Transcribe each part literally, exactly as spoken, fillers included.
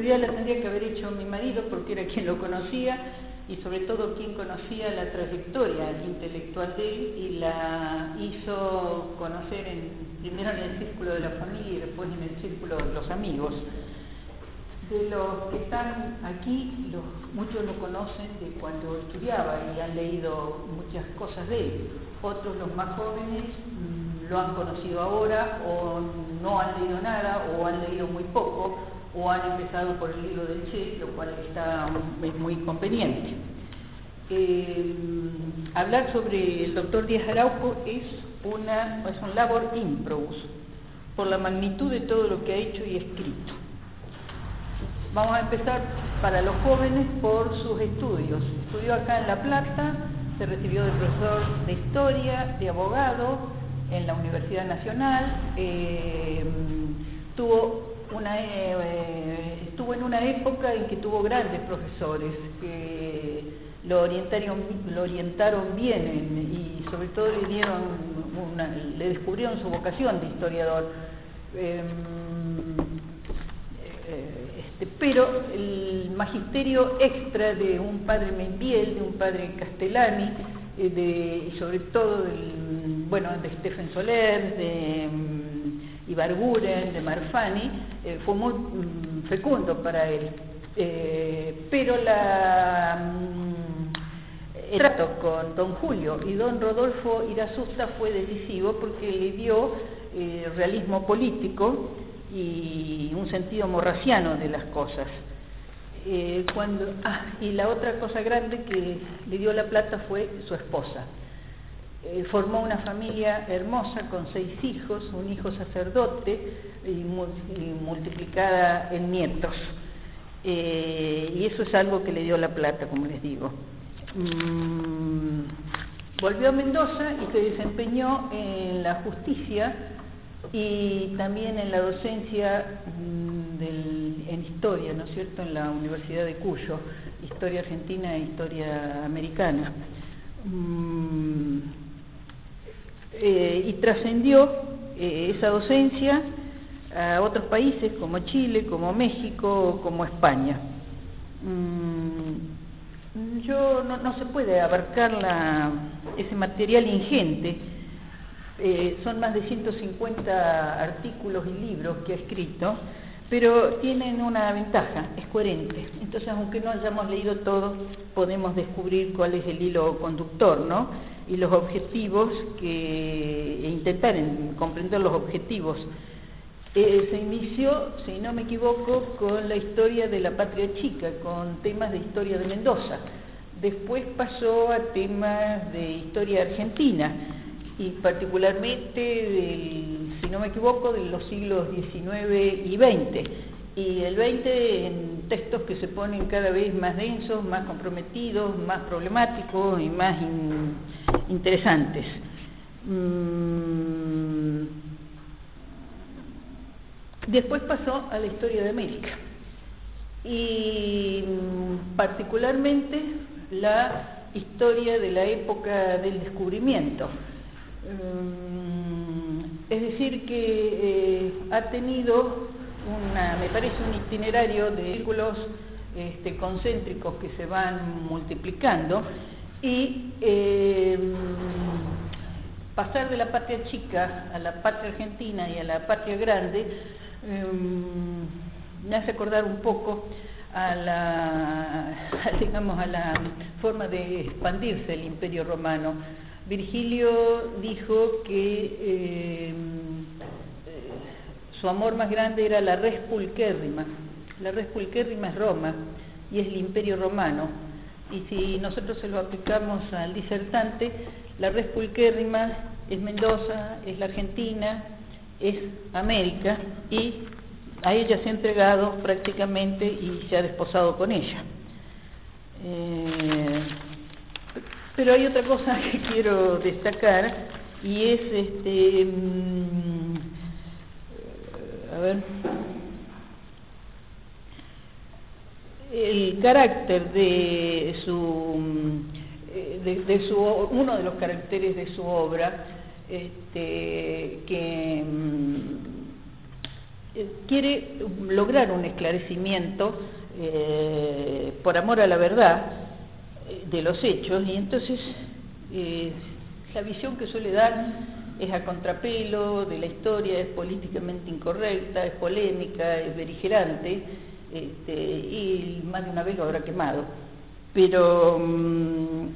realidad la tendría que haber hecho mi marido porque era quien lo conocía y sobre todo quien conocía la trayectoria intelectual de él y la hizo conocer en, primero en el círculo de la familia y después en el círculo de los amigos. De los que están aquí, los, muchos lo conocen de cuando estudiaba y han leído muchas cosas de él. Otros, los más jóvenes, mmm, lo han conocido ahora o no han leído nada o han leído muy poco o han empezado por el libro del Che, lo cual está, es muy conveniente. Eh, hablar sobre el doctor Díaz Araujo es, una, es un labor improbus, por la magnitud de todo lo que ha hecho y escrito. Vamos a empezar para los jóvenes por sus estudios. Estudió acá en La Plata, se recibió de profesor de historia, de abogado en la Universidad Nacional, eh, tuvo una, eh, estuvo en una época en que tuvo grandes profesores que lo orientaron, lo orientaron bien en, y sobre todo le dieron una, le descubrieron su vocación de historiador. Eh, Este, pero el magisterio extra de un padre Membiel, de un padre Castellani, eh, de, y sobre todo del, bueno, de Stephen Soler, de um, Ibarguren, de Marfani, eh, fue muy um, fecundo para él. Eh, pero la, um, el trato con don Julio y don Rodolfo Irasusta fue decisivo porque le dio eh, realismo político y un sentido morrasiano de las cosas. Eh, cuando, ah, y la otra cosa grande que le dio La Plata fue su esposa. Eh, formó una familia hermosa con seis hijos, un hijo sacerdote y, y multiplicada en nietos. Eh, y eso es algo que le dio La Plata, como les digo. Mm, volvió a Mendoza y se desempeñó en la justicia y también en la docencia mmm, del, en historia, ¿no es cierto?, en la Universidad de Cuyo, historia argentina e historia americana. Mm, eh, y trascendió eh, esa docencia a otros países como Chile, como México, como España. Mm, yo no, no se puede abarcar la, ese material ingente. Eh, son más de ciento cincuenta artículos y libros que ha escrito, pero tienen una ventaja, es coherente. Entonces, aunque no hayamos leído todo, podemos descubrir cuál es el hilo conductor, ¿no? Y los objetivos, que, e intentar en, comprender los objetivos. Eh, se inició, si no me equivoco, con la historia de la patria chica, con temas de historia de Mendoza. Después pasó a temas de historia argentina, y particularmente, del, si no me equivoco, de los siglos diecinueve y veinte, y el veinte en textos que se ponen cada vez más densos, más comprometidos, más problemáticos y más in, interesantes. Mm. Después pasó a la historia de América, y particularmente la historia de la época del descubrimiento. Es decir, que eh, ha tenido, una, me parece, un itinerario de círculos este, concéntricos que se van multiplicando y eh, pasar de la patria chica a la patria argentina y a la patria grande eh, me hace acordar un poco a la, digamos, a la forma de expandirse el Imperio Romano. Virgilio dijo que eh, su amor más grande era la res pulquérrima. La res pulquérrima es Roma y es el Imperio Romano. Y si nosotros se lo aplicamos al disertante, la res pulquérrima es Mendoza, es la Argentina, es América, y a ella se ha entregado prácticamente y se ha desposado con ella. Eh, Pero hay otra cosa que quiero destacar y es este mmm, a ver el carácter de su de, de su uno de los caracteres de su obra, este, que eh, quiere lograr un esclarecimiento eh, por amor a la verdad eh, de los hechos, y entonces eh, la visión que suele dar es a contrapelo de la historia, es políticamente incorrecta, es polémica, es beligerante, este, y más de una vez lo habrá quemado. Pero mmm,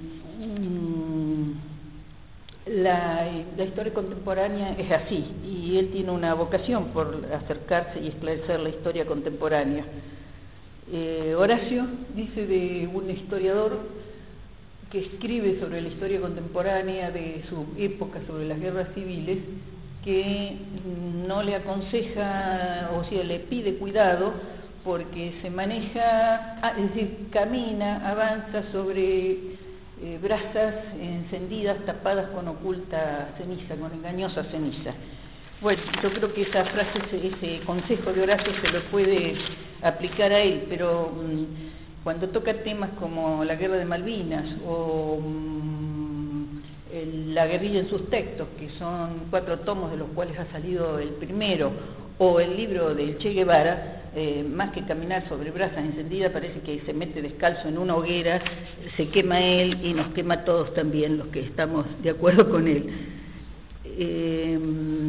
la, la historia contemporánea es así, y él tiene una vocación por acercarse y esclarecer la historia contemporánea. Eh, Horacio dice de un historiador que escribe sobre la historia contemporánea de su época, sobre las guerras civiles, que no le aconseja, o sea, le pide cuidado porque se maneja, ah, es decir, camina, avanza sobre eh, brasas encendidas, tapadas con oculta ceniza, con engañosa ceniza. Bueno, yo creo que esa frase, ese, ese consejo de Horacio se lo puede aplicar a él, pero mmm, cuando toca temas como la guerra de Malvinas o mmm, el, la guerrilla en sus textos, que son cuatro tomos de los cuales ha salido el primero, o el libro del Che Guevara, eh, más que caminar sobre brasas encendidas, parece que se mete descalzo en una hoguera, se quema él y nos quema a todos también los que estamos de acuerdo con él. Eh,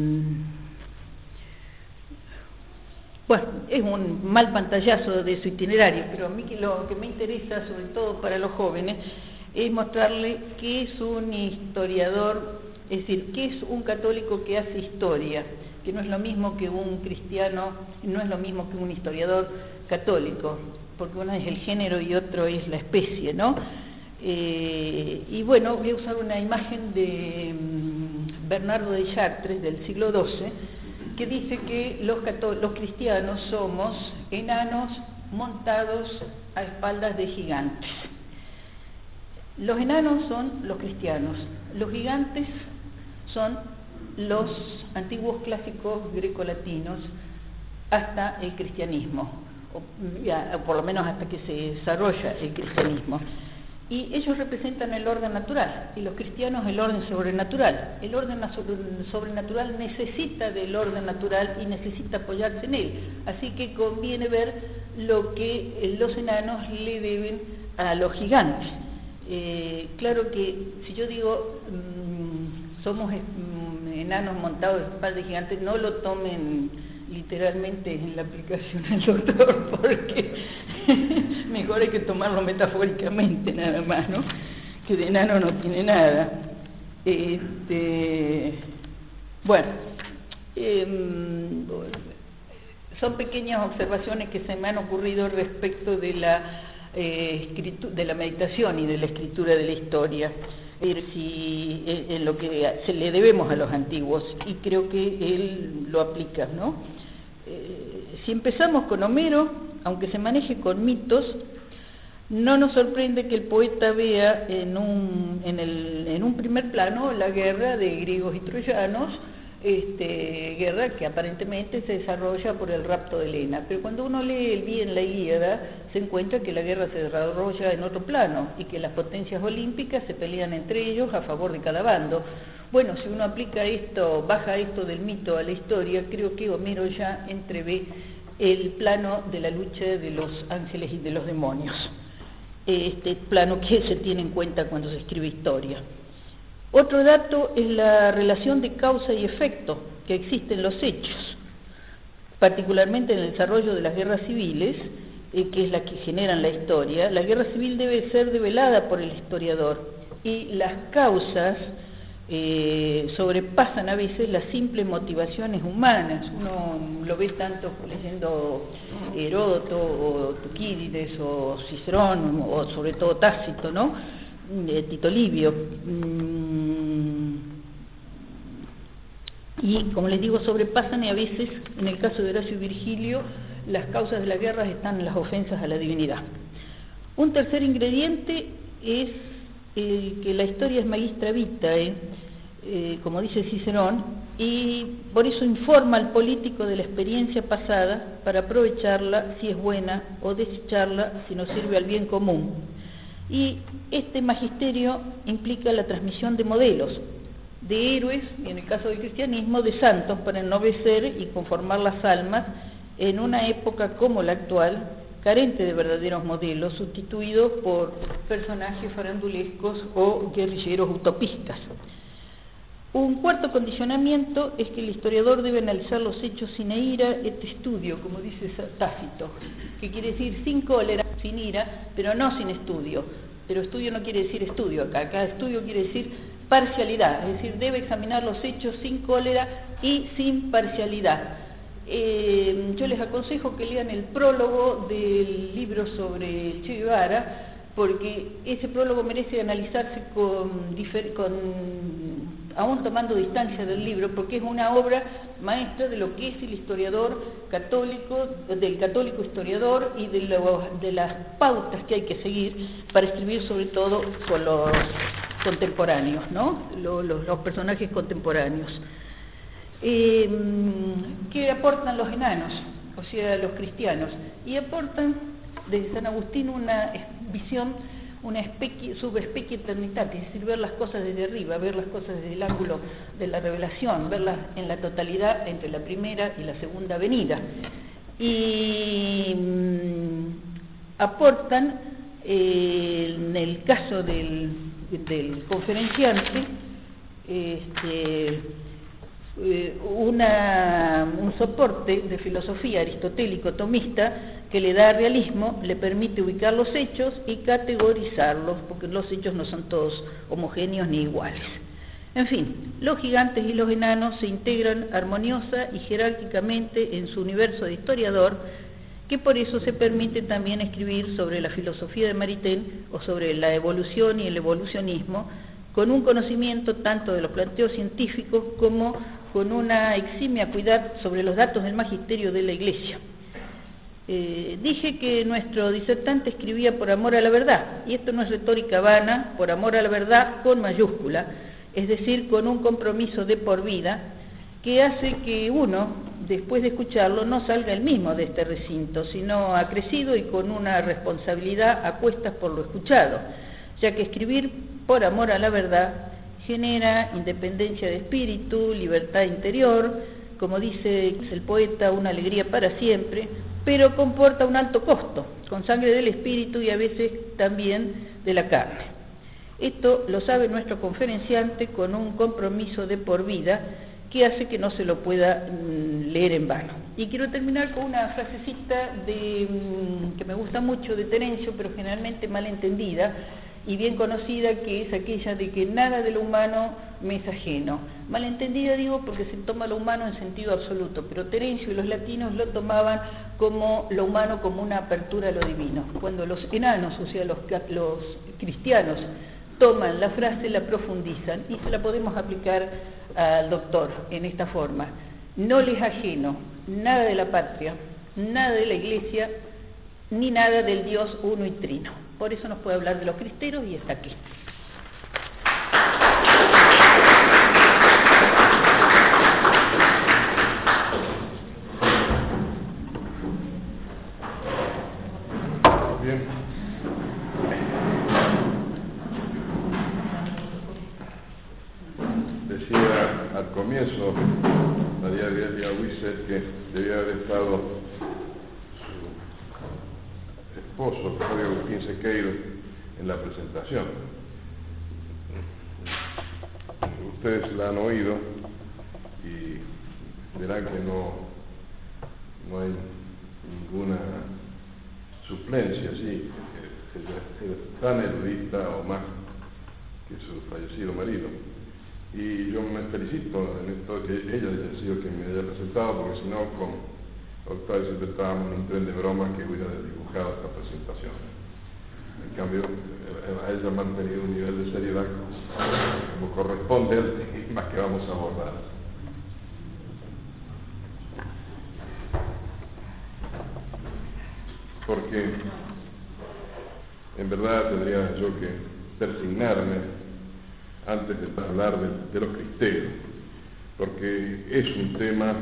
Bueno, es un mal pantallazo de su itinerario, pero a mí que lo que me interesa, sobre todo para los jóvenes, es mostrarle qué es un historiador, es decir, qué es un católico que hace historia, que no es lo mismo que un cristiano, no es lo mismo que un historiador católico, porque uno es el género y otro es la especie, ¿no? Eh, y bueno, voy a usar una imagen de um, Bernardo de Chartres del siglo doce, que dice que los, los cristianos somos enanos montados a espaldas de gigantes. Los enanos son los cristianos, los gigantes son los antiguos clásicos grecolatinos hasta el cristianismo, o, ya, o por lo menos hasta que se desarrolla el cristianismo. Y ellos representan el orden natural, y los cristianos el orden sobrenatural. El orden sobrenatural necesita del orden natural y necesita apoyarse en él. Así que conviene ver lo que los enanos le deben a los gigantes. Eh, claro que si yo digo mmm, somos mmm, enanos montados en espaldas de gigantes, no lo tomen literalmente en la aplicación del doctor, porque mejor hay que tomarlo metafóricamente nada más, ¿no? Que de enano no tiene nada. Este, bueno, eh, son pequeñas observaciones que se me han ocurrido respecto de la, eh, escritura, de la meditación y de la escritura de la historia, eh, si, eh, en lo que se le debemos a los antiguos, y creo que él lo aplica, ¿no? Eh, si empezamos con Homero, aunque se maneje con mitos, no nos sorprende que el poeta vea en un, en el, en un primer plano la guerra de griegos y troyanos, este, guerra que aparentemente se desarrolla por el rapto de Helena, pero cuando uno lee bien la Ilíada se encuentra que la guerra se desarrolla en otro plano y que las potencias olímpicas se pelean entre ellos a favor de cada bando. Bueno, si uno aplica esto, baja esto del mito a la historia, creo que Homero ya entrevé el plano de la lucha de los ángeles y de los demonios, este plano que se tiene en cuenta cuando se escribe historia. Otro dato es la relación de causa y efecto que existe en los hechos, particularmente en el desarrollo de las guerras civiles, eh, que es la que generan la historia. La guerra civil debe ser develada por el historiador, y las causas eh, sobrepasan a veces las simples motivaciones humanas. Uno lo ve tanto leyendo Heródoto o Tucídides o Cicerón o sobre todo Tácito, ¿no? Eh, Tito Livio. Mm, y como les digo, sobrepasan, y a veces, en el caso de Horacio y Virgilio, las causas de las guerras están en las ofensas a la divinidad. Un tercer ingrediente es el que la historia es magistra vitae, eh, como dice Cicerón, y por eso informa al político de la experiencia pasada para aprovecharla si es buena o desecharla si nos sirve al bien común. Y este magisterio implica la transmisión de modelos, de héroes, y en el caso del cristianismo, de santos para ennoblecer y conformar las almas en una época como la actual, carente de verdaderos modelos, sustituidos por personajes farandulescos o guerrilleros utopistas. Un cuarto condicionamiento es que el historiador debe analizar los hechos sin ira et studio, como dice Tácito, que quiere decir sin cólera, sin ira, pero no sin estudio. Pero estudio no quiere decir estudio acá, acá estudio quiere decir parcialidad, es decir, debe examinar los hechos sin cólera y sin parcialidad. Eh, yo les aconsejo que lean el prólogo del libro sobre el Che Guevara, porque ese prólogo merece analizarse con, con, aún tomando distancia del libro, porque es una obra maestra de lo que es el historiador católico, del católico historiador y de, lo, de las pautas que hay que seguir para escribir sobre todo con los contemporáneos, ¿no? Los, los, los personajes contemporáneos. Eh, ¿Qué aportan los enanos? O sea, los cristianos. Y aportan desde San Agustín una visión, una subespecie eternitatis, es decir, ver las cosas desde arriba, ver las cosas desde el ángulo de la revelación, verlas en la totalidad entre la primera y la segunda venida. Y mmm, aportan, eh, en el caso del, del conferenciante, este, Una, un soporte de filosofía aristotélico tomista que le da realismo, le permite ubicar los hechos y categorizarlos, porque los hechos no son todos homogéneos ni iguales. En fin, los gigantes y los enanos se integran armoniosa y jerárquicamente en su universo de historiador, que por eso se permite también escribir sobre la filosofía de Maritain o sobre la evolución y el evolucionismo, con un conocimiento tanto de los planteos científicos como con una eximia cuidad sobre los datos del magisterio de la Iglesia. Eh, dije que nuestro disertante escribía por amor a la verdad, y esto no es retórica vana, por amor a la verdad con mayúscula, es decir, con un compromiso de por vida, que hace que uno, después de escucharlo, no salga el mismo de este recinto, sino acrecido y con una responsabilidad a cuestas por lo escuchado, ya que escribir por amor a la verdad genera independencia de espíritu, libertad interior, como dice el poeta, una alegría para siempre, pero comporta un alto costo, con sangre del espíritu y a veces también de la carne. Esto lo sabe nuestro conferenciante con un compromiso de por vida que hace que no se lo pueda mm, leer en vano. Y quiero terminar con una frasecita de, mm, que me gusta mucho de Terencio, pero generalmente mal entendida, y bien conocida, que es aquella de que nada de lo humano me es ajeno. Malentendida digo porque se toma lo humano en sentido absoluto, pero Terencio y los latinos lo tomaban como lo humano como una apertura a lo divino. Cuando los enanos, o sea los, los cristianos, toman la frase, la profundizan y se la podemos aplicar al doctor en esta forma. No les ajeno nada de la patria, nada de la iglesia, ni nada del Dios uno y trino. Por eso nos puede hablar de los cristeros y está aquí. Bien. Decía al comienzo María Delia Wisser que debía haber estado esposo, Jorge Agustín Sequeiro, en la presentación. Ustedes la han oído y verán que no, no hay ninguna suplencia, sí, es tan erudita o más que su fallecido marido. Y yo me felicito en esto que ella haya sido quien me haya presentado, porque si no, con Octavio siempre estábamos en un tren de bromas que hubiera dibujado esta presentación. En cambio, a ella ha mantenido un nivel de seriedad como corresponde al tema que vamos a abordar. Porque en verdad tendría yo que persignarme antes de hablar de, de los cristeros, porque es un tema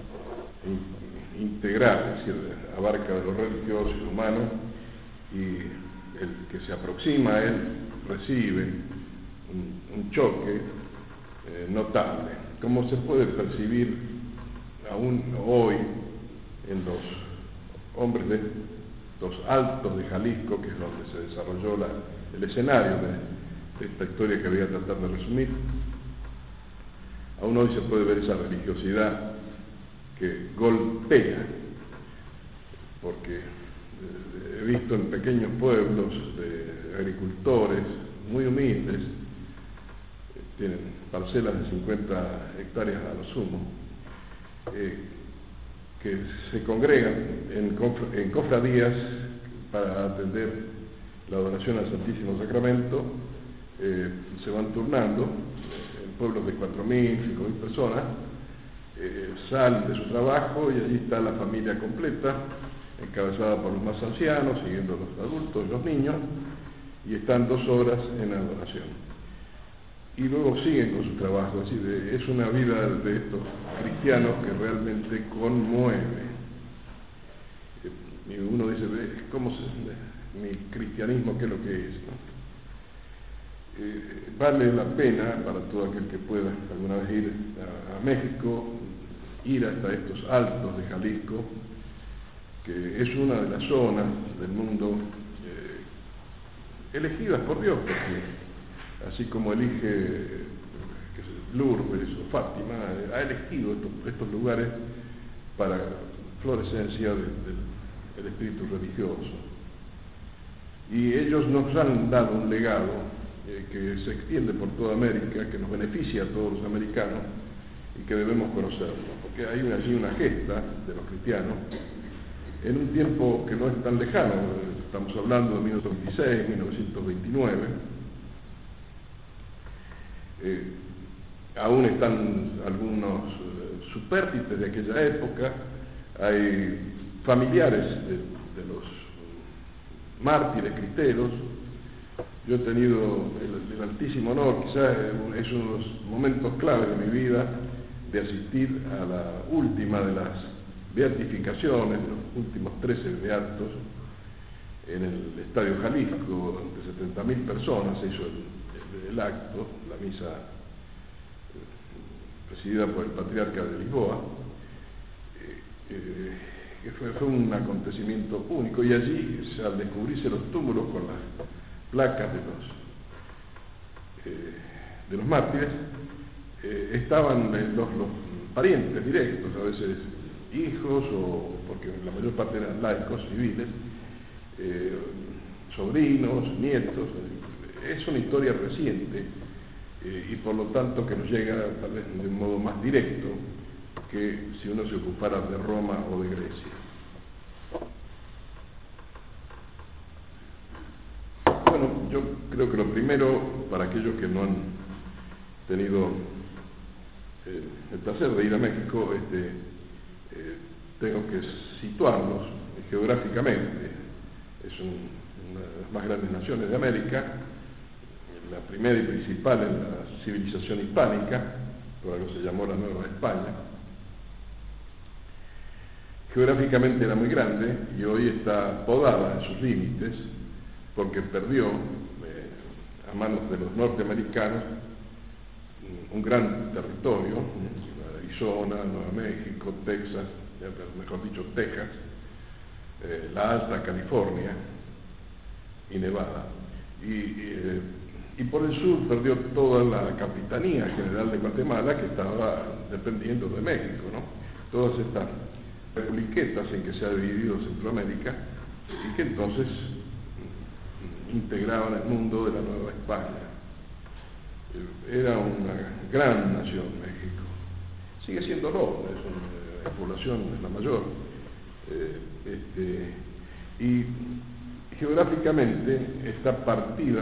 integral, es decir, abarca lo religioso y lo humano, y el que se aproxima a él recibe un, un choque eh, notable, como se puede percibir aún hoy en los hombres de los Altos de Jalisco, que es donde se desarrolló la, el escenario de, de esta historia que voy a tratar de resumir. Aún hoy se puede ver esa religiosidad que golpea, porque eh, he visto en pequeños pueblos de agricultores muy humildes, eh, tienen parcelas de cincuenta hectáreas a lo sumo, eh, que se congregan en, cofr en cofradías para atender la adoración al Santísimo Sacramento, eh, se van turnando en pueblos de cuatro mil, cinco mil personas, eh, salen de su trabajo y allí está la familia completa, encabezada por los más ancianos, siguiendo los adultos y los niños, y están dos horas en adoración. Y luego siguen con su trabajo, es decir, es una vida de estos cristianos que realmente conmueve. Y uno dice, ¿cómo se, mi cristianismo qué es lo que es? ¿no? Eh, vale la pena para todo aquel que pueda alguna vez ir a, a México, ir hasta estos Altos de Jalisco, que es una de las zonas del mundo eh, elegidas por Dios, porque así como elige que es Lourdes o Fátima, ha elegido estos, estos lugares para florescencia del, del, del espíritu religioso. Y ellos nos han dado un legado eh, que se extiende por toda América, que nos beneficia a todos los americanos y que debemos conocerlo, porque hay una, allí una gesta de los cristianos en un tiempo que no es tan lejano, estamos hablando de mil novecientos veintiséis, mil novecientos veintinueve. Eh, aún están algunos eh, supértites de aquella época, hay familiares de, de los mártires cristeros. Yo he tenido el, el altísimo honor, quizás es uno de los momentos claves de mi vida, de asistir a la última de las beatificaciones, los últimos trece beatos, en el Estadio Jalisco, ante setenta mil personas se hizo el, el, el acto, la misa eh, presidida por el patriarca de Lisboa, eh, eh, que fue, fue un acontecimiento único, y allí, o sea, al descubrirse los túmulos con las placas de los, eh, de los mártires, eh, estaban los, los parientes directos, a veces hijos, o porque la mayor parte eran laicos, civiles, eh, sobrinos, nietos. Es una historia reciente eh, y por lo tanto que nos llega tal vez de un modo más directo que si uno se ocupara de Roma o de Grecia. Bueno, yo creo que lo primero, para aquellos que no han tenido eh, el placer de ir a México, este, eh, tengo que situarlos geográficamente. Es un, una de las más grandes naciones de América, la primera y principal en la civilización hispánica, por algo se llamó la Nueva España. Geográficamente era muy grande y hoy está podada en sus límites porque perdió eh, a manos de los norteamericanos un gran territorio, Arizona, Nueva México, Texas, mejor dicho Texas, eh, la Alta California y Nevada. Y, eh, y por el sur perdió toda la Capitanía General de Guatemala, que estaba dependiendo de México, ¿no? Todas estas republiquetas en que se ha dividido Centroamérica y que entonces integraban el mundo de la Nueva España. Era una gran nación México. Sigue siéndolo, es una, la población es la mayor. Eh, este, y geográficamente está partida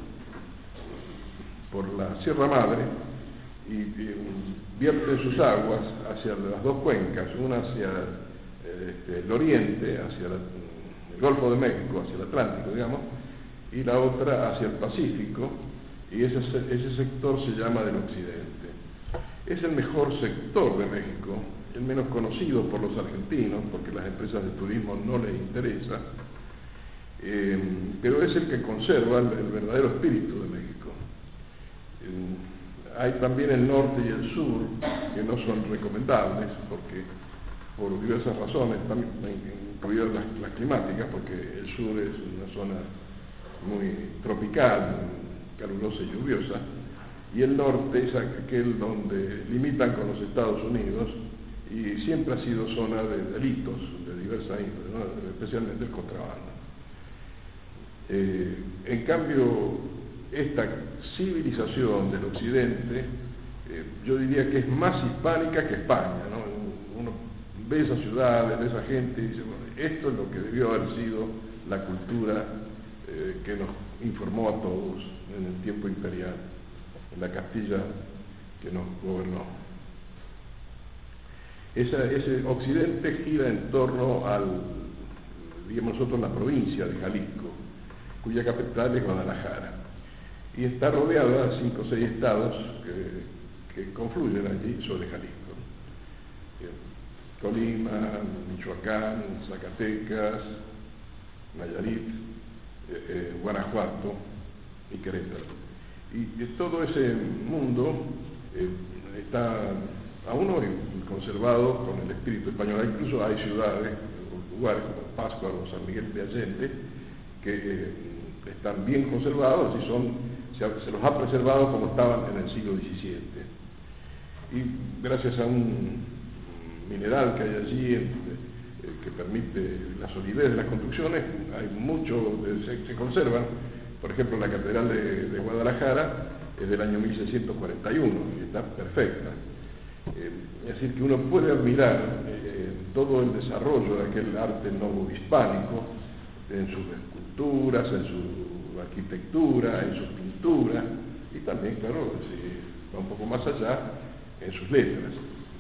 por la Sierra Madre y, y vierte sus aguas hacia las dos cuencas, una hacia eh, este, el oriente, hacia la, el Golfo de México, hacia el Atlántico, digamos, y la otra hacia el Pacífico, y ese, ese sector se llama del occidente. Es el mejor sector de México, el menos conocido por los argentinos, porque las empresas de turismo no les interesa, eh, pero es el que conserva el, el verdadero espíritu de México. Eh, hay también el norte y el sur, que no son recomendables, porque por diversas razones, también incluidas las, las climáticas, porque el sur es una zona muy tropical, calurosa y lluviosa, y el norte es aquel donde limitan con los Estados Unidos, y siempre ha sido zona de delitos de diversa índole, ¿no? Especialmente el contrabando. Eh, en cambio, esta civilización del occidente, eh, yo diría que es más hispánica que España, ¿no? Uno ve esas ciudades, ve esa gente y dice, bueno, esto es lo que debió haber sido la cultura eh, que nos informó a todos en el tiempo imperial, en la Castilla que nos gobernó. Esa, ese occidente gira en torno al, digamos nosotros, la provincia de Jalisco, cuya capital es Guadalajara, y está rodeada de cinco o seis estados que, que confluyen allí sobre Jalisco. Colima, Michoacán, Zacatecas, Nayarit, eh, eh, Guanajuato y Querétaro. Y, y todo ese mundo eh, está aún hoy conservado con el espíritu español. Incluso hay ciudades, lugares como Pátzcuaro o San Miguel de Allende, que eh, están bien conservados y son, se, ha, se los ha preservado como estaban en el siglo diecisiete. Y gracias a un mineral que hay allí eh, que permite la solidez de las construcciones, hay mucho, de, se, se conservan. Por ejemplo, la Catedral de, de Guadalajara es del año mil seiscientos cuarenta y uno y está perfecta. Eh, es decir, que uno puede admirar eh, todo el desarrollo de aquel arte novohispánico en sus esculturas, en su arquitectura, en sus pinturas y también, claro, si va un poco más allá, en sus letras.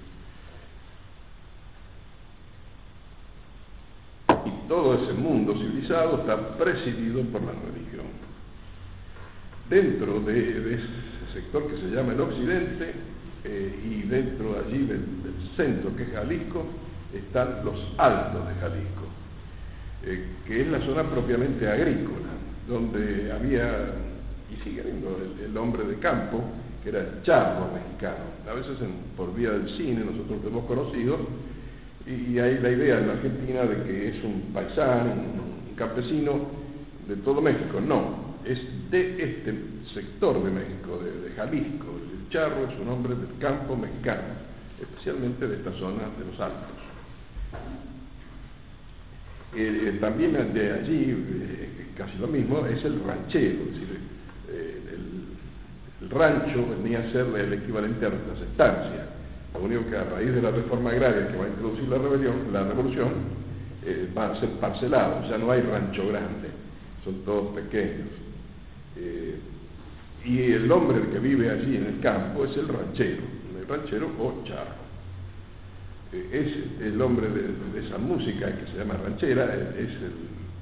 Y todo ese mundo civilizado está presidido por la religión. Dentro de, de ese sector que se llama el occidente, eh, y dentro allí del, del centro que es Jalisco, están los altos de Jalisco, eh, que es la zona propiamente agrícola, donde había, y sigue habiendo, el, el hombre de campo, que era el charro mexicano. A veces en, por vía del cine nosotros lo hemos conocido, y, y hay la idea en la Argentina de que es un paisano, un, un campesino de todo México. No, es de este sector de México, de, de Jalisco. El charro es un hombre del campo mexicano, especialmente de esta zona de los Altos. Eh, también de allí, eh, casi lo mismo, es el ranchero, es decir, eh, el, el rancho venía a ser el equivalente a nuestras estancias. Lo único que a raíz de la reforma agraria que va a introducir la, rebelión, la revolución, eh, va a ser parcelado, ya no hay rancho grande, son todos pequeños. Eh, y el hombre que vive allí en el campo es el ranchero, el ranchero o charro. Es el hombre de, de esa música que se llama ranchera, es el,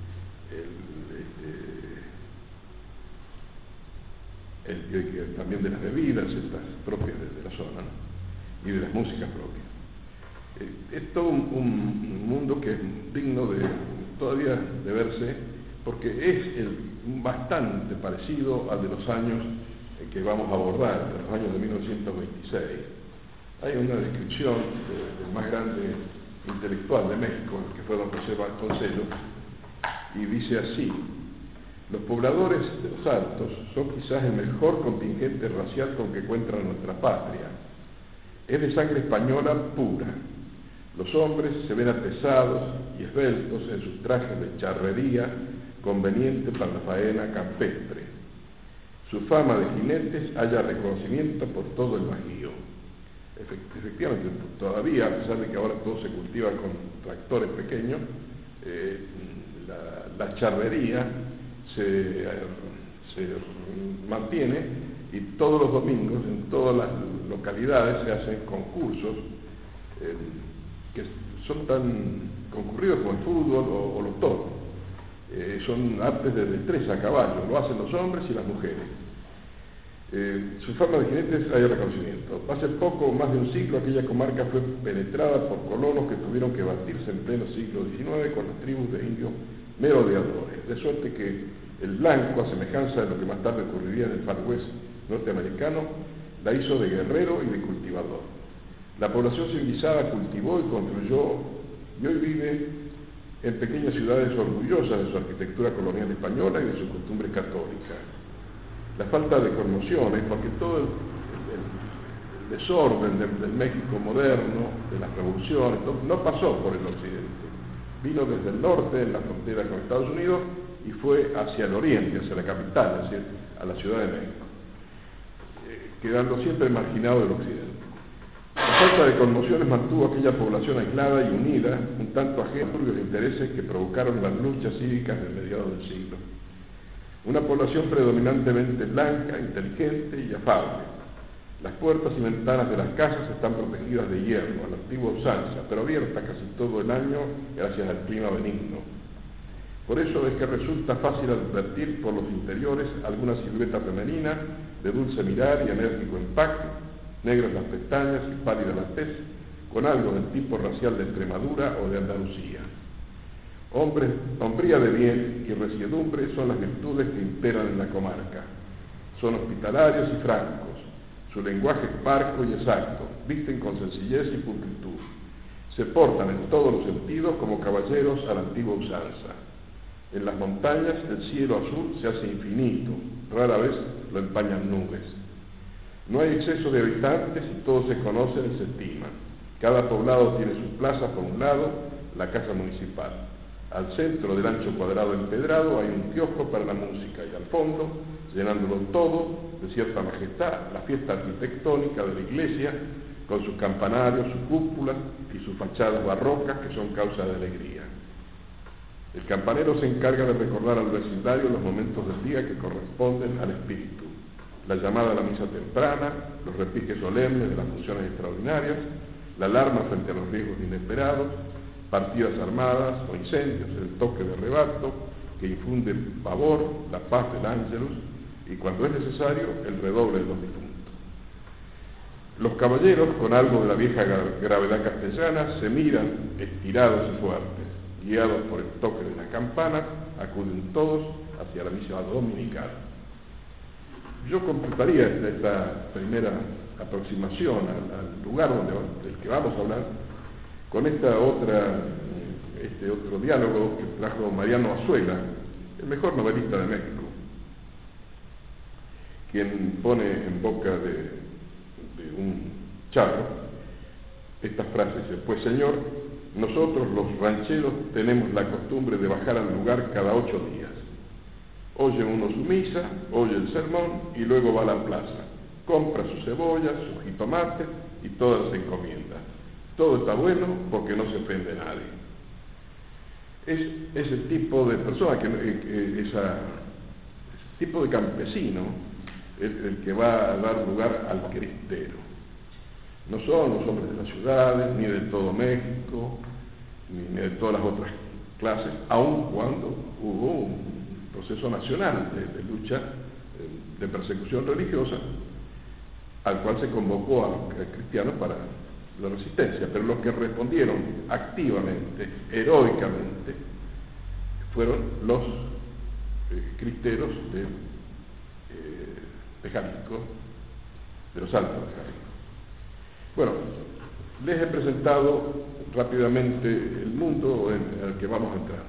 el, el, el, el también de las bebidas, estas propias de, de la zona, ¿no? Y de las músicas propias. Eh, es todo un, un mundo que es digno de todavía de verse, porque es el, bastante parecido al de los años que vamos a abordar, de los años de mil novecientos veintiséis. Hay una descripción del más grande intelectual de México, que fue don José Vasconcelos, y dice así: los pobladores de los Altos son quizás el mejor contingente racial con que cuenta nuestra patria. Es de sangre española pura. Los hombres se ven atesados y esbeltos en sus trajes de charrería conveniente para la faena campestre. Su fama de jinetes halla reconocimiento por todo el Bajío. Efectivamente, todavía, a pesar de que ahora todo se cultiva con tractores pequeños, eh, la, la charrería se, se mantiene, y todos los domingos en todas las localidades se hacen concursos eh, que son tan concurridos como el fútbol o, o los toros. Eh, son artes de destreza a caballo, lo hacen los hombres y las mujeres. Eh, su fama de jinetes hay reconocimiento. Hace poco, más de un siglo, aquella comarca fue penetrada por colonos que tuvieron que batirse en pleno siglo diecinueve con las tribus de indios merodeadores, de suerte que el blanco, a semejanza de lo que más tarde ocurriría en el Far West norteamericano, la hizo de guerrero y de cultivador. La población civilizada cultivó y construyó, y hoy vive en pequeñas ciudades orgullosas de su arquitectura colonial española y de sus costumbres católicas. La falta de conmociones, porque todo el, el, el desorden del, del México moderno, de las revoluciones, no, no pasó por el occidente. Vino desde el norte, en la frontera con Estados Unidos, y fue hacia el oriente, hacia la capital, es decir, a la Ciudad de México, eh, quedando siempre marginado del occidente. La falta de conmociones mantuvo aquella población aislada y unida, un tanto ajena a los intereses que provocaron las luchas cívicas del mediado del siglo. Una población predominantemente blanca, inteligente y afable. Las puertas y ventanas de las casas están protegidas de hierro, a la antigua usanza, pero abiertas casi todo el año gracias al clima benigno. Por eso es que resulta fácil advertir por los interiores alguna silueta femenina de dulce mirar y enérgico empaque, negras las pestañas y pálida la tez, con algo del tipo racial de Extremadura o de Andalucía. Hombres, hombría de bien y resiedumbre son las virtudes que imperan en la comarca. Son hospitalarios y francos, su lenguaje es parco y exacto, visten con sencillez y pulcritud, se portan en todos los sentidos como caballeros a la antigua usanza. En las montañas el cielo azul se hace infinito, rara vez lo empañan nubes. No hay exceso de habitantes y todos se conocen y se estiman. Cada poblado tiene su plaza por un lado, la casa municipal. Al centro del ancho cuadrado empedrado hay un kiosco para la música y al fondo, llenándolo todo de cierta majestad, la fiesta arquitectónica de la iglesia, con sus campanarios, su cúpula y sus fachadas barrocas que son causa de alegría. El campanero se encarga de recordar al vecindario los momentos del día que corresponden al espíritu. La llamada a la misa temprana, los repiques solemnes de las funciones extraordinarias, la alarma frente a los riesgos inesperados, partidas armadas o incendios, el toque de rebato que infunde pavor, la paz del ángelus y cuando es necesario el redoble de los difuntos. Los caballeros, con algo de la vieja gravedad castellana, se miran estirados y fuertes, guiados por el toque de las campanas, acuden todos hacia la misa dominical. Yo completaría esta, esta primera aproximación al, al lugar donde, del que vamos a hablar con esta otra, este otro diálogo que trajo Mariano Azuela, el mejor novelista de México, quien pone en boca de, de un charro estas frases. Pues señor, nosotros los rancheros tenemos la costumbre de bajar al lugar cada ocho días. Oye uno su misa, oye el sermón y luego va a la plaza. Compra sus cebollas, sus jitomates y todas las encomiendas. Todo está bueno porque no se ofende a nadie. Es ese tipo de persona, que, que esa, ese tipo de campesino es el que va a dar lugar al cristero. No son los hombres de las ciudades, ni de todo México, ni de todas las otras clases, aun cuando hubo un proceso nacional de, de lucha, de persecución religiosa, al cual se convocó a los cristianos para la resistencia, pero los que respondieron activamente, heroicamente, fueron los eh, cristeros de, eh, de Jalisco, de los Altos de Jalisco. Bueno, les he presentado rápidamente el mundo en el que vamos a entrar.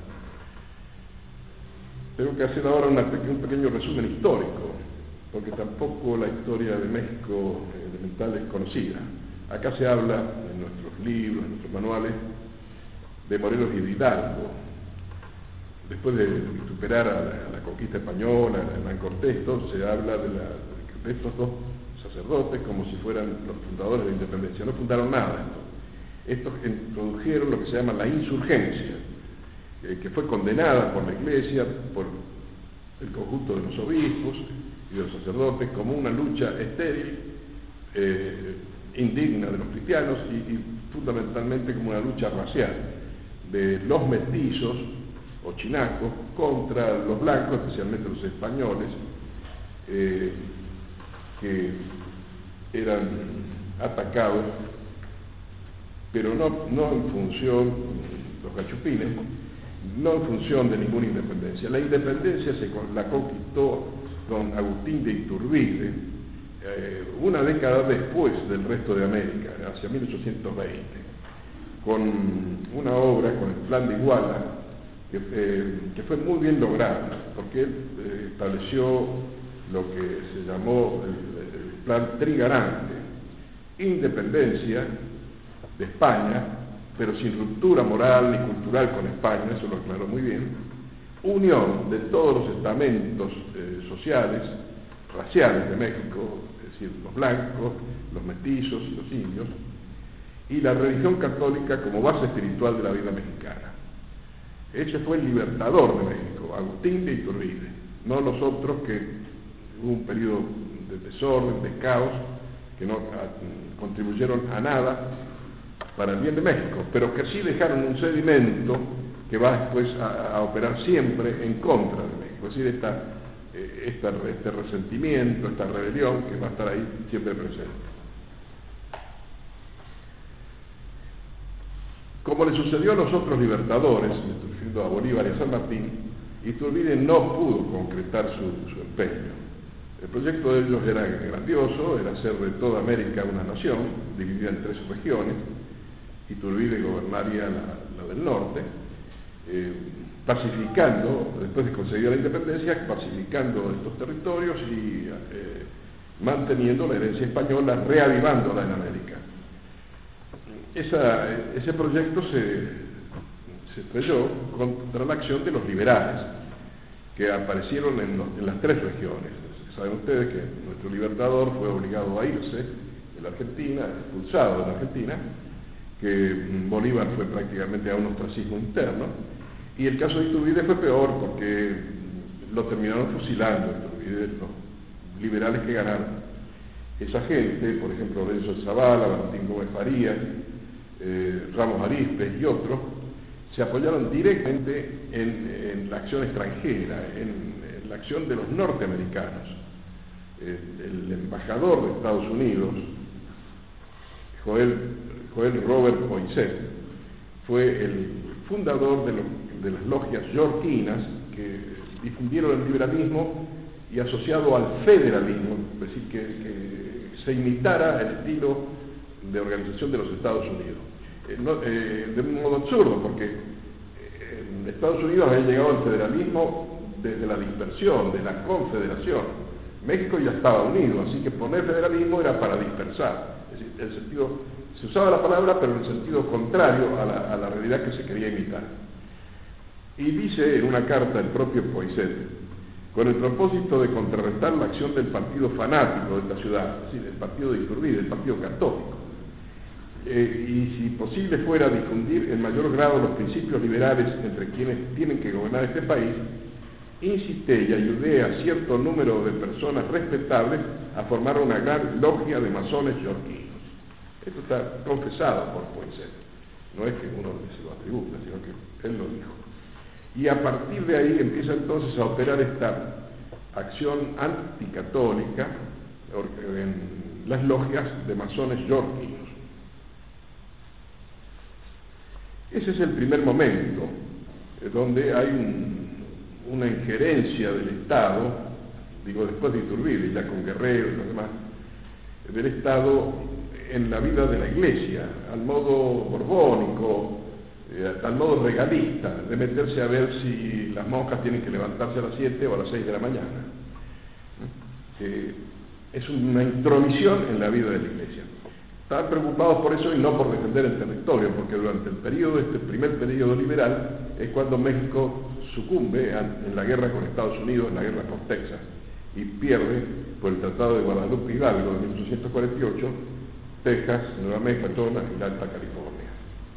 Tengo que hacer ahora una, un pequeño resumen histórico, porque tampoco la historia de México elemental es conocida. Acá se habla en nuestros libros, en nuestros manuales, de Morelos y de Hidalgo. Después de superar a la, a la conquista española, a Hernán Cortés, se habla de, la, de estos dos sacerdotes como si fueran los fundadores de la independencia. No fundaron nada estos. Estos introdujeron lo que se llama la insurgencia, eh, que fue condenada por la Iglesia, por el conjunto de los obispos y de los sacerdotes, como una lucha estéril, eh, indigna de los cristianos y, y fundamentalmente como una lucha racial de los mestizos o chinacos contra los blancos, especialmente los españoles, eh, que eran atacados, pero no, no en función, los gachupines, no en función de ninguna independencia. La independencia se la conquistó don Agustín de Iturbide eh, una década después del resto de América, hacia mil ochocientos veinte, con una obra, con el Plan de Iguala, que, eh, que fue muy bien lograda, porque él eh, estableció lo que se llamó el, el Plan Trigarante: independencia de España, pero sin ruptura moral ni cultural con España, eso lo aclaró muy bien, unión de todos los estamentos eh, sociales, raciales de México, es decir, los blancos, los mestizos y los indios, y la religión católica como base espiritual de la vida mexicana. Ese fue el libertador de México, Agustín de Iturbide, no los otros, que hubo un periodo de desorden, de caos, que no a, contribuyeron a nada para el bien de México, pero que sí dejaron un sedimento que va después a, a operar siempre en contra de México, es decir, esta, eh, esta, este resentimiento, esta rebelión que va a estar ahí siempre presente. Como le sucedió a los otros libertadores, me estoy refiriendo a Bolívar y a San Martín, Iturbide no pudo concretar su, su empeño. El proyecto de ellos era grandioso, era hacer de toda América una nación, dividida en tres regiones. Iturbide gobernaría la, la del norte, eh, pacificando, después de conseguir la independencia, pacificando estos territorios y eh, manteniendo la herencia española, reavivándola en América. Esa, ese proyecto se, se estrelló contra la acción de los liberales, que aparecieron en, los, en las tres regiones. Saben ustedes que nuestro libertador fue obligado a irse de la Argentina, expulsado de la Argentina, que Bolívar fue prácticamente a un ostracismo interno, y el caso de Iturbide fue peor porque lo terminaron fusilando, Iturbide, los liberales que ganaron. Esa gente, por ejemplo, Lorenzo Zavala, Valentín Gómez Farías, eh, Ramos Arizpe y otros, se apoyaron directamente en, en la acción extranjera, en, en la acción de los norteamericanos. Eh, el embajador de Estados Unidos, Joel, Joel Robert Poinsett, fue el fundador de, lo, de las logias yorquinas que difundieron el liberalismo y asociado al federalismo, es decir, que, que se imitara el estilo de organización de los Estados Unidos. Eh, no, eh, de un modo absurdo, porque eh, en Estados Unidos había llegado el federalismo desde la dispersión, de la confederación. México ya estaba unido, así que poner federalismo era para dispersar. Es decir, el sentido, se usaba la palabra, pero en el sentido contrario a la, a la realidad que se quería imitar. Y dice en una carta el propio Poinsett, con el propósito de contrarrestar la acción del partido fanático de esta ciudad, es decir, el partido de Iturbide, el partido católico, eh, y si posible fuera difundir en mayor grado los principios liberales entre quienes tienen que gobernar este país, insisté y ayudé a cierto número de personas respetables a formar una gran logia de masones yorquinos. Esto está confesado por Poinsett, no es que uno se lo atribuya, sino que él lo dijo. Y a partir de ahí empieza entonces a operar esta acción anticatólica en las logias de masones yorquinos. Ese es el primer momento eh, donde hay un, una injerencia del Estado, digo después de Iturbide y ya con Guerrero y los demás, del Estado en la vida de la Iglesia, al modo borbónico, eh, al modo regalista, de meterse a ver si las monjas tienen que levantarse a las siete o a las seis de la mañana. Eh, es una intromisión en la vida de la Iglesia. Estaban preocupados por eso y no por defender el territorio, porque durante el periodo, este primer periodo liberal, es cuando México sucumbe en la guerra con Estados Unidos, en la guerra por Texas, y pierde por el Tratado de Guadalupe Hidalgo de mil ochocientos cuarenta y ocho, Texas, Nueva México y la Alta California.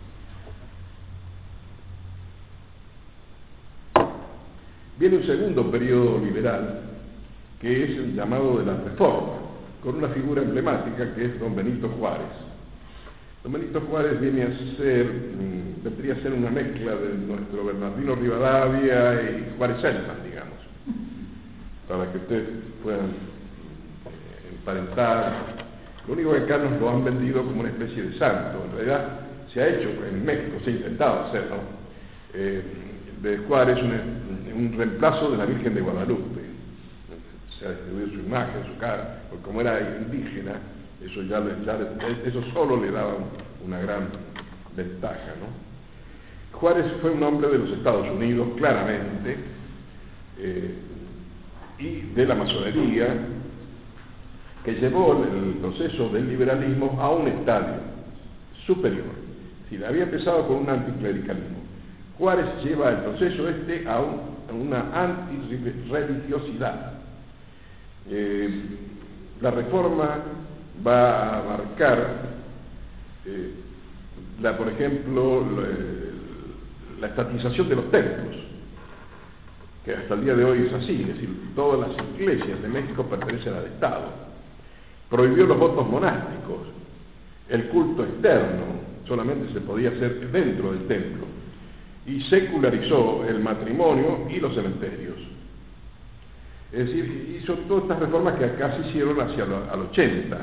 Viene un segundo periodo liberal, que es el llamado de la Reforma, con una figura emblemática que es don Benito Juárez. Don Benito Juárez viene a ser, mmm, vendría a ser una mezcla de nuestro Bernardino Rivadavia y Juárez Selman, digamos, para que ustedes puedan eh, emparentar. Lo único que acá nos lo han vendido como una especie de santo. En realidad se ha hecho en México, se ha intentado hacerlo. Eh, de Juárez un, un reemplazo de la Virgen de Guadalupe. se ha distribuido su imagen, su cara, porque como era indígena, eso ya, le, ya le, eso solo le daba una gran ventaja, ¿no? Juárez fue un hombre de los Estados Unidos, claramente, eh, y de la masonería, que llevó el proceso del liberalismo a un estadio superior. Si había empezado con un anticlericalismo, Juárez lleva el proceso este a, un, a una antirreligiosidad. Eh, la reforma va a marcar, eh, la, por ejemplo, la, la estatización de los templos, que hasta el día de hoy es así, es decir, todas las iglesias de México pertenecen al Estado. Prohibió los votos monásticos, el culto externo solamente se podía hacer dentro del templo, y secularizó el matrimonio y los cementerios. Es decir, hizo todas estas reformas que acá se hicieron hacia lo, al ochenta,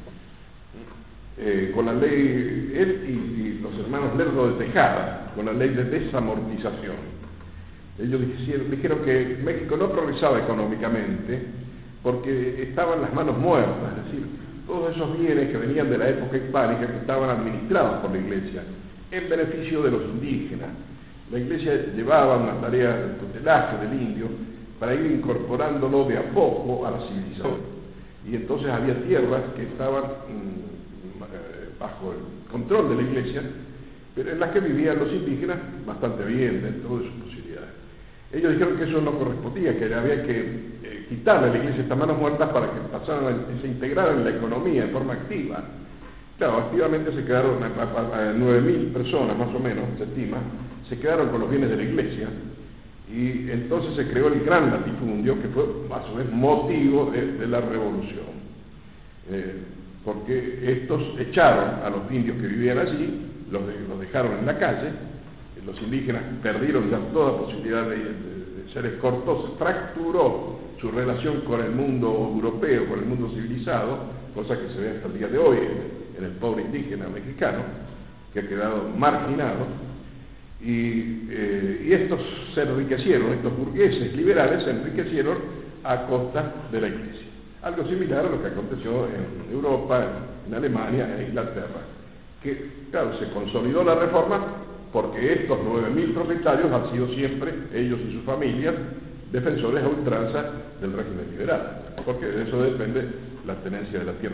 eh, con la ley, él y, y los hermanos Lerdo de Tejada, con la ley de desamortización. Ellos dijeron, dijeron que México no progresaba económicamente porque estaban las manos muertas, es decir, todos esos bienes que venían de la época hispánica que estaban administrados por la Iglesia en beneficio de los indígenas. La Iglesia llevaba una tarea de tutelaje del indio para ir incorporándolo de a poco a la civilización. Y entonces había tierras que estaban mmm, bajo el control de la Iglesia, pero en las que vivían los indígenas bastante bien dentro de sus posibilidades. Ellos dijeron que eso no correspondía, que había que eh, quitarle a la Iglesia estas manos muertas para que pasaran a, se integraran en la economía de forma activa. Claro, activamente se quedaron a nueve mil personas, más o menos, se estima, se quedaron con los bienes de la Iglesia, y entonces se creó el gran latifundio, que fue a su vez motivo de, de la revolución. Eh, porque estos echaron a los indios que vivían allí, los, de, los dejaron en la calle, los indígenas perdieron ya toda posibilidad de, de, de ser escortos, fracturó su relación con el mundo europeo, con el mundo civilizado, cosa que se ve hasta el día de hoy en, en el pobre indígena mexicano, que ha quedado marginado, y, eh, y estos se enriquecieron, estos burgueses liberales se enriquecieron a costa de la Iglesia. Algo similar a lo que aconteció en Europa, en Alemania e Inglaterra, que, claro, se consolidó la reforma porque estos nueve mil propietarios han sido siempre, ellos y sus familias, defensores a ultranza del régimen liberal, porque de eso depende la tenencia de la tierra.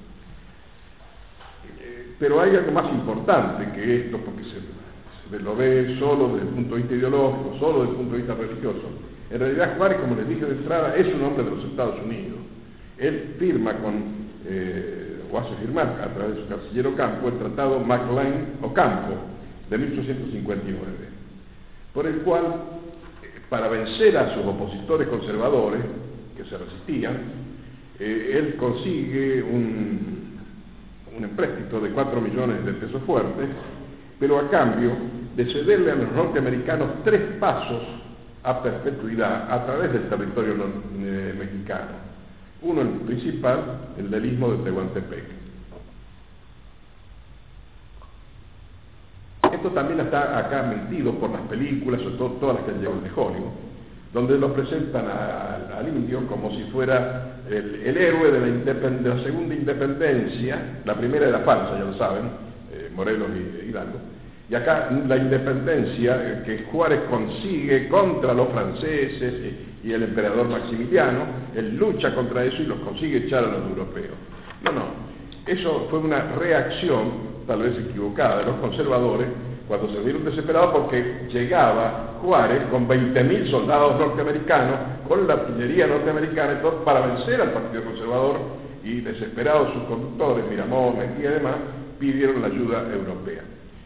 Pero hay algo más importante que esto, porque se, se lo ve solo desde el punto de vista ideológico, solo desde el punto de vista religioso. En realidad Juárez, como les dije de entrada, es un hombre de los Estados Unidos. Él firma con, eh, o hace firmar a través de su canciller Ocampo, el tratado McLean-Ocampo de mil ochocientos cincuenta y nueve, por el cual, para vencer a sus opositores conservadores, que se resistían, eh, él consigue un, un empréstito de cuatro millones de pesos fuertes, pero a cambio de cederle a los norteamericanos tres pasos a perpetuidad a través del territorio eh, mexicano. Uno, el principal, el del Istmo de Tehuantepec. Esto también está acá metido por las películas, sobre todo todas las que llevan de Hollywood, donde lo presentan a, a, al indio como si fuera el, el héroe de la, de la segunda independencia. La primera era falsa, ya lo saben, eh, Morelos y Hidalgo. Y acá la independencia que Juárez consigue contra los franceses y, y el emperador Maximiliano, él lucha contra eso y los consigue echar a los europeos. No, no, eso fue una reacción, tal vez equivocada, de los conservadores, cuando se vieron desesperados porque llegaba Juárez con veinte mil soldados norteamericanos, con la artillería norteamericana y todo, para vencer al Partido Conservador, y desesperados sus conductores, Miramón, Mejía y demás, pidieron la ayuda europea.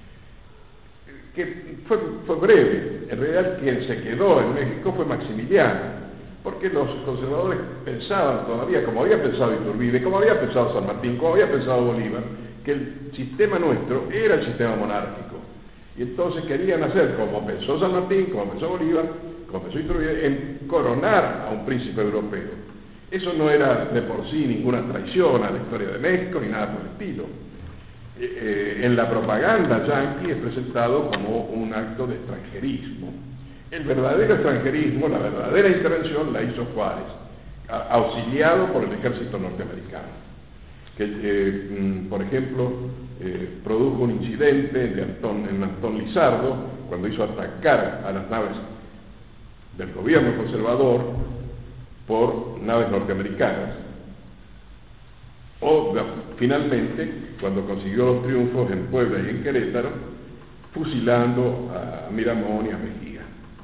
Que fue, fue breve. En realidad quien se quedó en México fue Maximiliano, porque los conservadores pensaban todavía, como había pensado Iturbide, como había pensado San Martín, como había pensado Bolívar, que el sistema nuestro era el sistema monárquico, y entonces querían hacer como pensó San Martín, como pensó Bolívar, como pensó Iturbide, en coronar a un príncipe europeo. Eso no era de por sí ninguna traición a la historia de México ni nada por el estilo. Eh, en la propaganda yanqui es presentado como un acto de extranjerismo. El verdadero extranjerismo, la verdadera intervención la hizo Juárez. auxiliado por el ejército norteamericano, que, eh, por ejemplo, eh, produjo un incidente de Antón, en Antón Lizardo, cuando hizo atacar a las naves del gobierno conservador por naves norteamericanas, o finalmente, cuando consiguió los triunfos en Puebla y en Querétaro, fusilando a Miramón y a Mejía.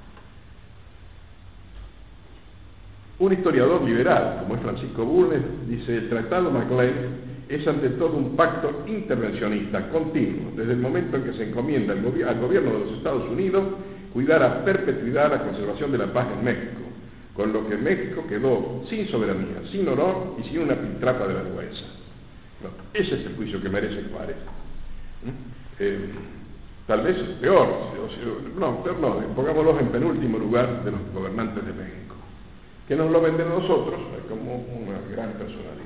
Un historiador liberal, como es Francisco Bulnes, dice: el Tratado McLean es ante todo un pacto intervencionista continuo, desde el momento en que se encomienda al, gobi al gobierno de los Estados Unidos cuidar a perpetuidad la conservación de la paz en México, con lo que México quedó sin soberanía, sin honor y sin una piltrafa de vergüenza. No, ese es el juicio que merece Juárez. ¿Mm? Eh, tal vez peor, o sea, no, peor no, pongámoslos en penúltimo lugar de los gobernantes de México, que nos lo venden a nosotros como una gran personalidad.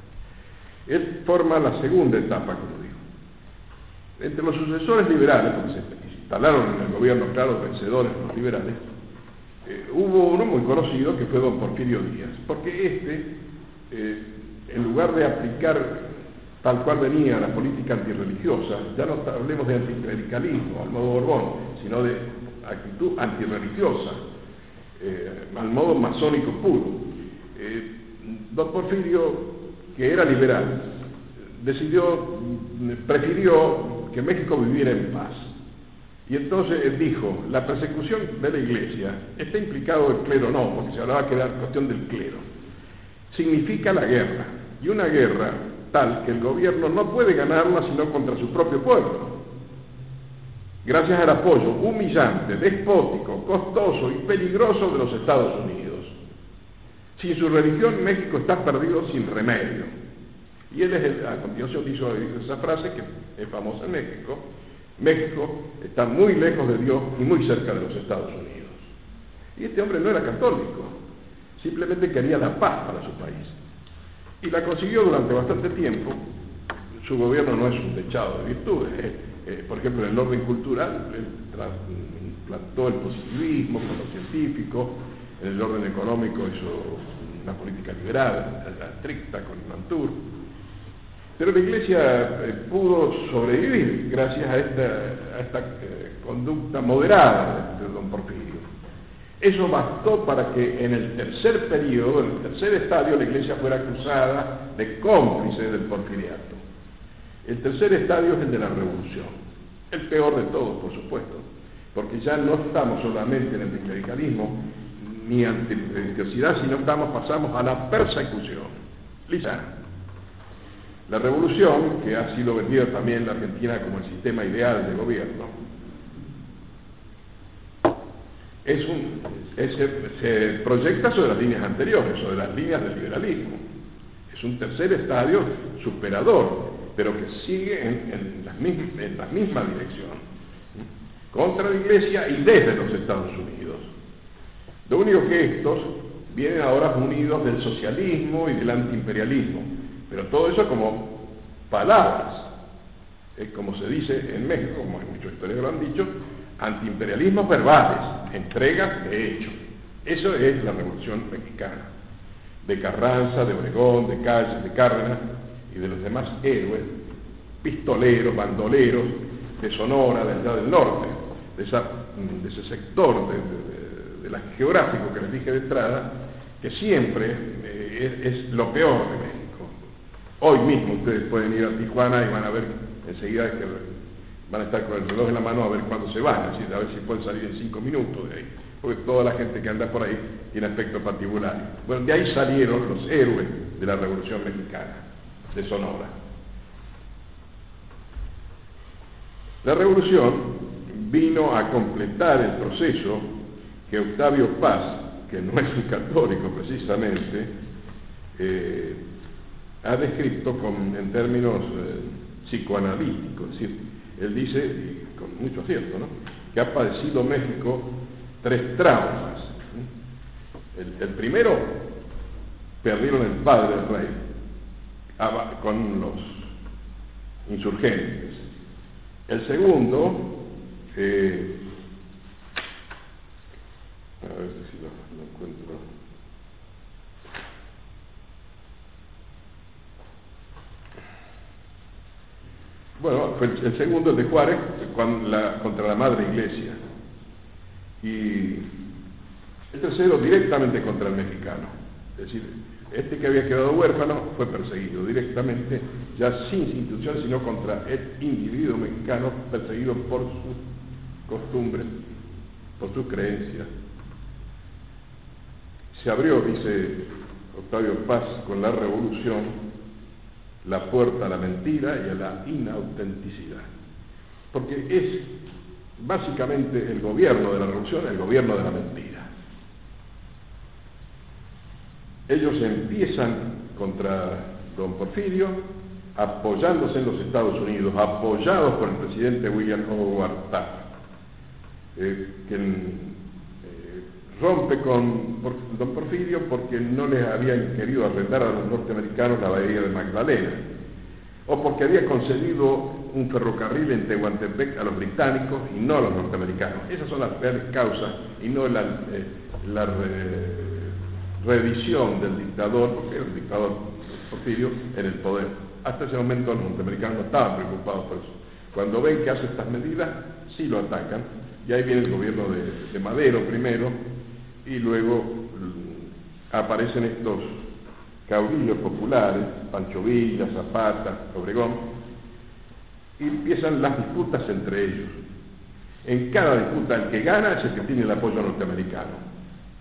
Él forma la segunda etapa, como digo. Entre los sucesores liberales, porque se instalaron en el gobierno, claro, vencedores los liberales, eh, hubo uno muy conocido que fue don Porfirio Díaz, porque este, eh, en lugar de aplicar tal cual venía la política antirreligiosa, ya no hablemos de anticlericalismo al modo Borbón, sino de actitud antirreligiosa, eh, al modo masónico puro. Eh, don Porfirio, que era liberal, decidió, prefirió que México viviera en paz. Y entonces dijo: la persecución de la Iglesia, está implicado el clero, no, porque se hablaba que era cuestión del clero, significa la guerra, y una guerra tal que el gobierno no puede ganarla sino contra su propio pueblo, gracias al apoyo humillante, despótico, costoso y peligroso de los Estados Unidos. Sin su religión, México está perdido sin remedio. Y él es el, a continuación hizo esa frase que es famosa en México: México está muy lejos de Dios y muy cerca de los Estados Unidos. Y este hombre no era católico, simplemente quería la paz para su país. Y la consiguió durante bastante tiempo. Su gobierno no es un dechado de virtudes. Eh, eh, por ejemplo, en el orden cultural, él implantó el positivismo con lo científico. En el orden económico hizo una política liberal, estricta con Mantur. Pero la Iglesia eh, pudo sobrevivir gracias a esta, a esta eh, conducta moderada de, de don Porfirio. Eso bastó para que en el tercer periodo, en el tercer estadio, la Iglesia fuera acusada de cómplice del porfiriato. El tercer estadio es el de la revolución, el peor de todos, por supuesto, porque ya no estamos solamente en el anticlericalismo ni antirreligiosidad, sino estamos, pasamos a la persecución. Lisa. La revolución, que ha sido vendida también en la Argentina como el sistema ideal de gobierno, es un, es, se proyecta sobre las líneas anteriores, sobre las líneas del liberalismo. Es un tercer estadio superador, pero que sigue en, en, la, misma, en la misma dirección, contra la Iglesia y desde los Estados Unidos. Lo único que estos vienen ahora unidos del socialismo y del antiimperialismo, pero todo eso como palabras, eh, como se dice en México, como muchos historiadores lo han dicho, antiimperialismos verbales, entregas de hecho. Eso es la Revolución Mexicana, de Carranza, de Obregón, de Calles, de Cárdenas y de los demás héroes, pistoleros, bandoleros, de Sonora, de allá del norte, de, esa, de ese sector de, de, de la geográfico que les dije de entrada, que siempre eh, es, es lo peor de México. Hoy mismo ustedes pueden ir a Tijuana y van a ver enseguida que van a estar con el reloj en la mano a ver cuándo se van, es decir, a ver si pueden salir en cinco minutos de ahí, porque toda la gente que anda por ahí tiene aspectos particulares. Bueno, de ahí salieron los héroes de la Revolución Mexicana, de Sonora. La revolución vino a completar el proceso que Octavio Paz, que no es un católico precisamente, eh, ha descrito con, en términos eh, psicoanalíticos. Es decir, él dice, y con mucho acierto, ¿no?, que ha padecido México tres traumas. El, el primero, perdieron el padre del rey con los insurgentes. El segundo, eh, a ver si lo, lo encuentro. Bueno, fue el, el segundo, el de Juárez, con la, contra la Madre Iglesia. Y el tercero directamente contra el mexicano. Es decir, este que había quedado huérfano fue perseguido directamente, ya sin institución, sino contra el individuo mexicano perseguido por sus costumbres, por sus creencias. Se abrió, dice Octavio Paz, con la revolución, la puerta a la mentira y a la inautenticidad. Porque es básicamente el gobierno de la revolución, el gobierno de la mentira. Ellos empiezan contra don Porfirio, apoyándose en los Estados Unidos, apoyados por el presidente William Howard Taft, eh, que eh, rompe con por, don Porfirio porque no les habían querido arrendar a los norteamericanos la bahía de Magdalena, o porque había concedido un ferrocarril en Tehuantepec a los británicos y no a los norteamericanos. Esas son las reales causas y no la, eh, la re, reedición del dictador, porque era un dictador Porfirio en el poder. Hasta ese momento los norteamericanos no estaban preocupados por eso. Cuando ven que hace estas medidas, sí lo atacan, y ahí viene el gobierno de, de Madero primero, y luego mm, aparecen estos caudillos populares, Pancho Villa, Zapata, Obregón, y empiezan las disputas entre ellos. En cada disputa el que gana es el que tiene el apoyo norteamericano.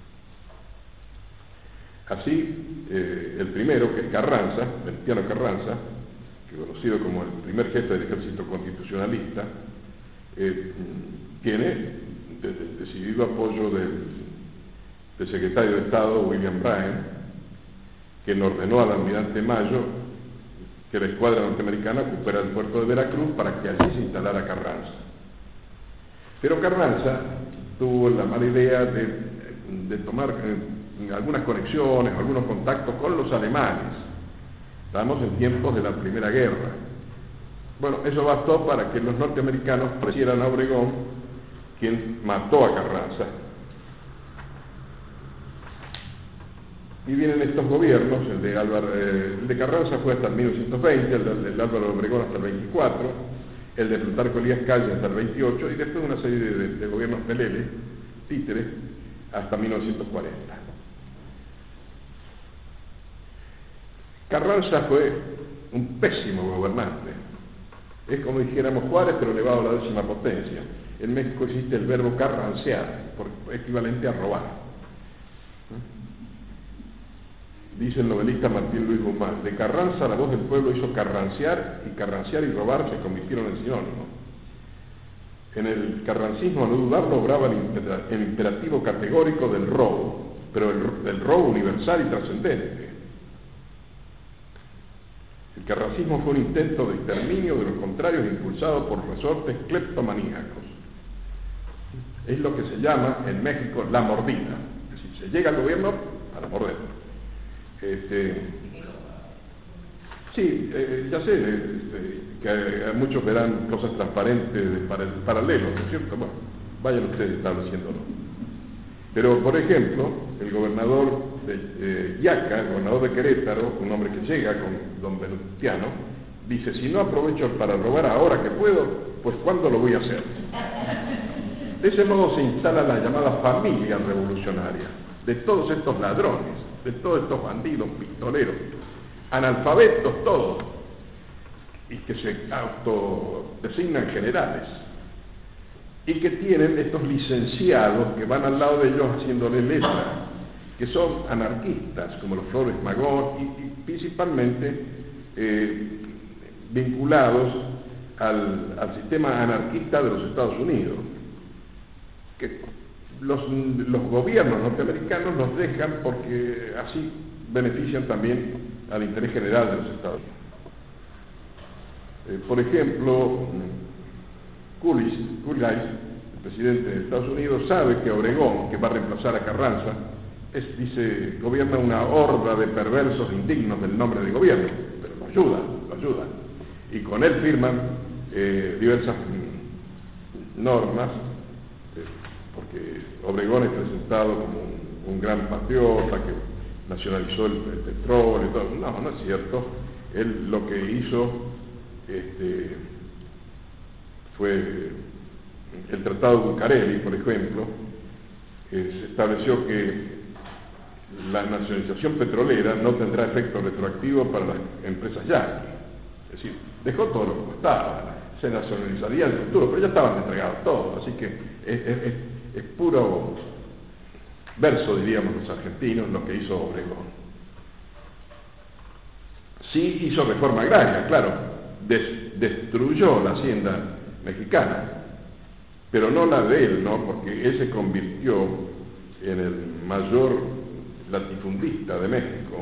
Así, eh, el primero, que es Carranza, Venustiano Carranza, que conocido como el primer jefe del ejército constitucionalista, eh, tiene de, de, decidido apoyo del, del secretario de Estado, William Bryan, quien ordenó al almirante Mayo que la escuadra norteamericana ocupara el puerto de Veracruz para que allí se instalara Carranza. Pero Carranza tuvo la mala idea de, de tomar eh, algunas conexiones, algunos contactos con los alemanes. Estamos en tiempos de la Primera Guerra. Bueno, eso bastó para que los norteamericanos prendieran a Obregón, quien mató a Carranza. Y vienen estos gobiernos, el de, Álvaro, eh, el de Carranza fue hasta el mil novecientos veinte, el de, el de Álvaro Obregón hasta el veinticuatro, el de Plutarco Elías Calles hasta el veintiocho, y después una serie de, de, de gobiernos peleles, títeres, hasta mil novecientos cuarenta. Carranza fue un pésimo gobernante. Es como dijéramos Juárez, pero elevado a la décima potencia. En México existe el verbo carrancear, equivalente a robar. Dice el novelista Martín Luis Guzmán: de Carranza la voz del pueblo hizo carrancear, y carrancear y robar se convirtieron en sinónimos. En el carrancismo, a no dudarlo, obraba el, imper el imperativo categórico del robo, pero el, del robo universal y trascendente. El carrancismo fue un intento de exterminio de los contrarios impulsado por resortes cleptomaníacos. Es lo que se llama en México la mordida. Es decir, se llega al gobierno para morder. Este, sí, eh, ya sé este, que muchos verán cosas transparentes de para, paralelos, ¿no es cierto? Bueno, vayan ustedes estableciéndolo. Pero, por ejemplo, el gobernador de eh, Yaca, el gobernador de Querétaro, un hombre que llega con don Venustiano, dice: si no aprovecho para robar ahora que puedo, pues ¿cuándo lo voy a hacer? De ese modo se instala la llamada familia revolucionaria, de todos estos ladrones, de todos estos bandidos, pistoleros, analfabetos todos, y que se autodesignan generales, y que tienen estos licenciados que van al lado de ellos haciéndole letra, que son anarquistas, como los Flores Magón, y, y principalmente eh, vinculados al, al sistema anarquista de los Estados Unidos, que los, los gobiernos norteamericanos nos dejan porque así benefician también al interés general de los Estados Unidos. Eh, por ejemplo, Coolidge, el presidente de Estados Unidos, sabe que Obregón, que va a reemplazar a Carranza, es, dice, gobierna una horda de perversos indignos del nombre de gobierno, pero lo ayuda, lo ayuda. Y con él firman eh, diversas mm, normas, eh, porque Obregón es presentado como un, un gran patriota que nacionalizó el, el petróleo y todo. No, no es cierto. Él lo que hizo este, fue el Tratado de Bucareli, por ejemplo, eh, se estableció que la nacionalización petrolera no tendrá efecto retroactivo para las empresas yanquis. Es decir, dejó todo lo que estaba, se nacionalizaría en el futuro, pero ya estaban entregados todos, así que es, es, es, es puro verso, diríamos los argentinos, lo que hizo Obregón. Sí hizo reforma agraria, claro, des, destruyó la hacienda mexicana, pero no la de él, ¿no? Porque él se convirtió en el mayor latifundista de México.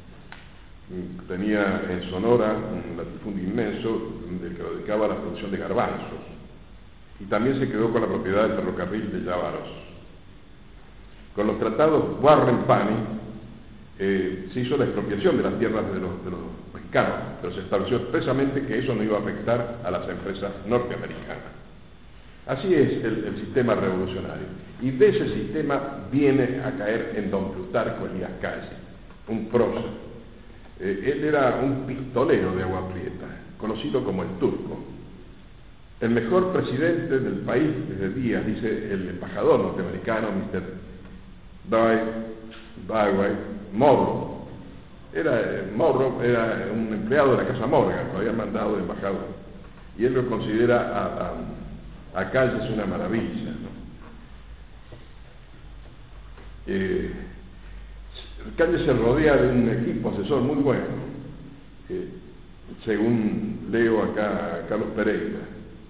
Tenía en Sonora un latifundio inmenso del que lo dedicaba a la producción de garbanzos, y también se quedó con la propiedad del ferrocarril de Llávaros. Con los tratados Warren-Pany eh, se hizo la expropiación de las tierras de los, de los mexicanos, pero se estableció expresamente que eso no iba a afectar a las empresas norteamericanas. Así es el, el sistema revolucionario, y de ese sistema viene a caer en don Plutarco Elías Calles, un prócer. Eh, él era un pistolero de Agua Prieta, conocido como el Turco. El mejor presidente del país desde días, dice el embajador norteamericano, mister Dwight Morrow. Era, Morrow era un empleado de la Casa Morgan, lo había mandado de embajador, y él lo considera a, a, a Calles una maravilla, ¿no? Eh, Calles se rodea de un equipo asesor muy bueno, eh, según leo acá a Carlos Pereira.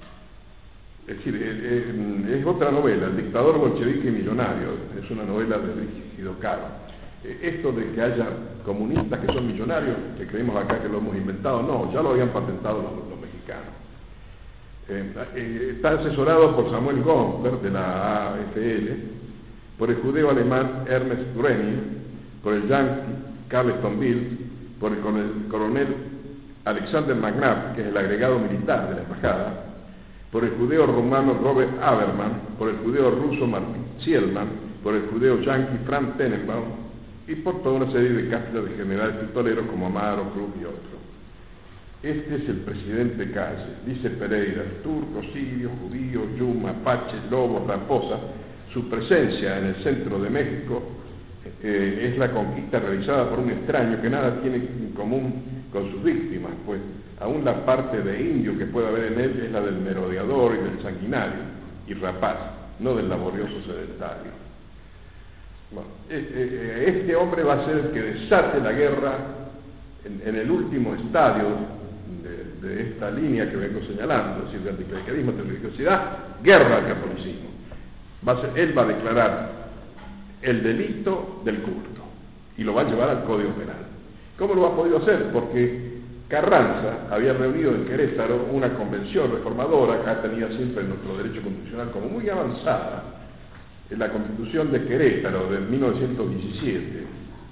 Es decir, es, es otra novela, El dictador bolchevique y millonario, es una novela de Rígido Caro. Eh, esto de que haya comunistas que son millonarios, que creemos acá que lo hemos inventado, no, ya lo habían patentado los, los mexicanos. Eh, eh, está asesorado por Samuel Gomper de la A F L, por el judeo alemán Ernest Grenier, por el yankee Carleton Bill, por el coronel Alexander McNabb, que es el agregado militar de la embajada, por el judeo rumano Robert Haberman, por el judeo ruso Martin Zielman, por el judeo yanqui Frank Tenenbaum, y por toda una serie de cátedras de generales pistoleros como Amaro, Cruz y otros. Este es el presidente Calles, dice Pereira, turco, sirio, judío, yuma, apache, lobo, raposa. Su presencia en el centro de México eh, es la conquista realizada por un extraño que nada tiene en común con sus víctimas, pues aún la parte de indio que puede haber en él es la del merodeador y del sanguinario y rapaz, no del laborioso sedentario. Bueno, este hombre va a ser el que desate la guerra en, en el último estadio de, de esta línea que vengo señalando, es decir, de anticlericalismo, de religiosidad, guerra al catolicismo. Va a ser, él va a declarar el delito del culto y lo va a llevar al Código Penal. ¿Cómo lo ha podido hacer? Porque Carranza había reunido en Querétaro una convención reformadora, acá tenía siempre nuestro derecho constitucional como muy avanzada, en la Constitución de Querétaro de mil novecientos diecisiete,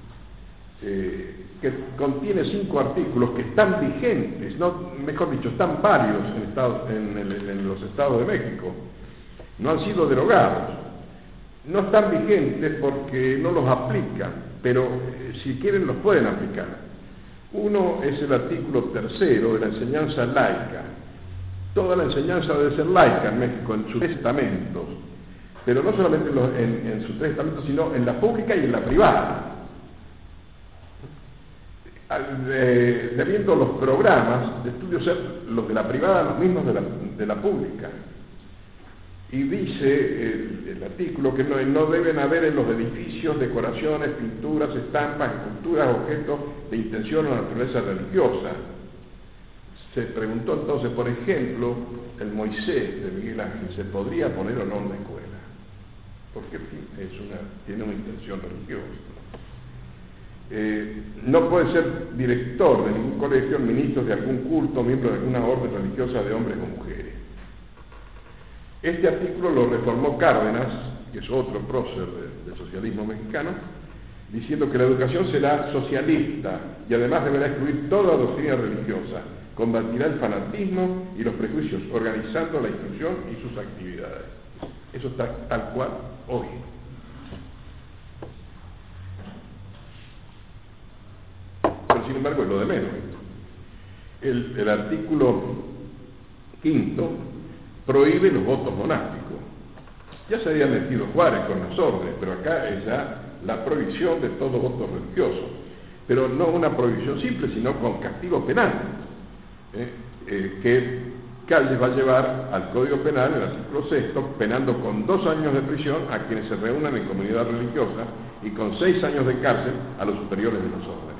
eh, que contiene cinco artículos que están vigentes, no, mejor dicho, están varios en, Estados, en, el, en los estados de México, no han sido derogados, no están vigentes porque no los aplican, pero eh, si quieren los pueden aplicar. Uno es el artículo tercero de la enseñanza laica. Toda la enseñanza debe ser laica en México, en sus testamentos, pero no solamente en, los, en, en sus testamentos, sino en la pública y en la privada. De, debiendo los programas de estudio ser los de la privada los mismos de la, de la pública. Y dice el, el artículo que no, no deben haber en los edificios decoraciones, pinturas, estampas, esculturas, objetos de intención o naturaleza religiosa. Se preguntó entonces, por ejemplo, el Moisés de Miguel Ángel, ¿se podría poner o no en la escuela? Porque en fin, es una, tiene una intención religiosa. Eh, no puede ser director de ningún colegio, ministro de algún culto, miembro de alguna orden religiosa de hombres o mujeres. Este artículo lo reformó Cárdenas, que es otro prócer del socialismo mexicano, diciendo que la educación será socialista y además deberá excluir toda doctrina religiosa, combatirá el fanatismo y los prejuicios, organizando la instrucción y sus actividades. Eso está tal cual hoy. Pero sin embargo es lo de menos. El, el artículo quinto prohíbe los votos monásticos. Ya se había metido Juárez con las órdenes, pero acá es ya la prohibición de todo voto religioso, pero no una prohibición simple, sino con castigo penal, ¿eh? Eh, que Calles va a llevar al Código Penal, en el artículo sexto, penando con dos años de prisión a quienes se reúnan en comunidad religiosa y con seis años de cárcel a los superiores de los órdenes.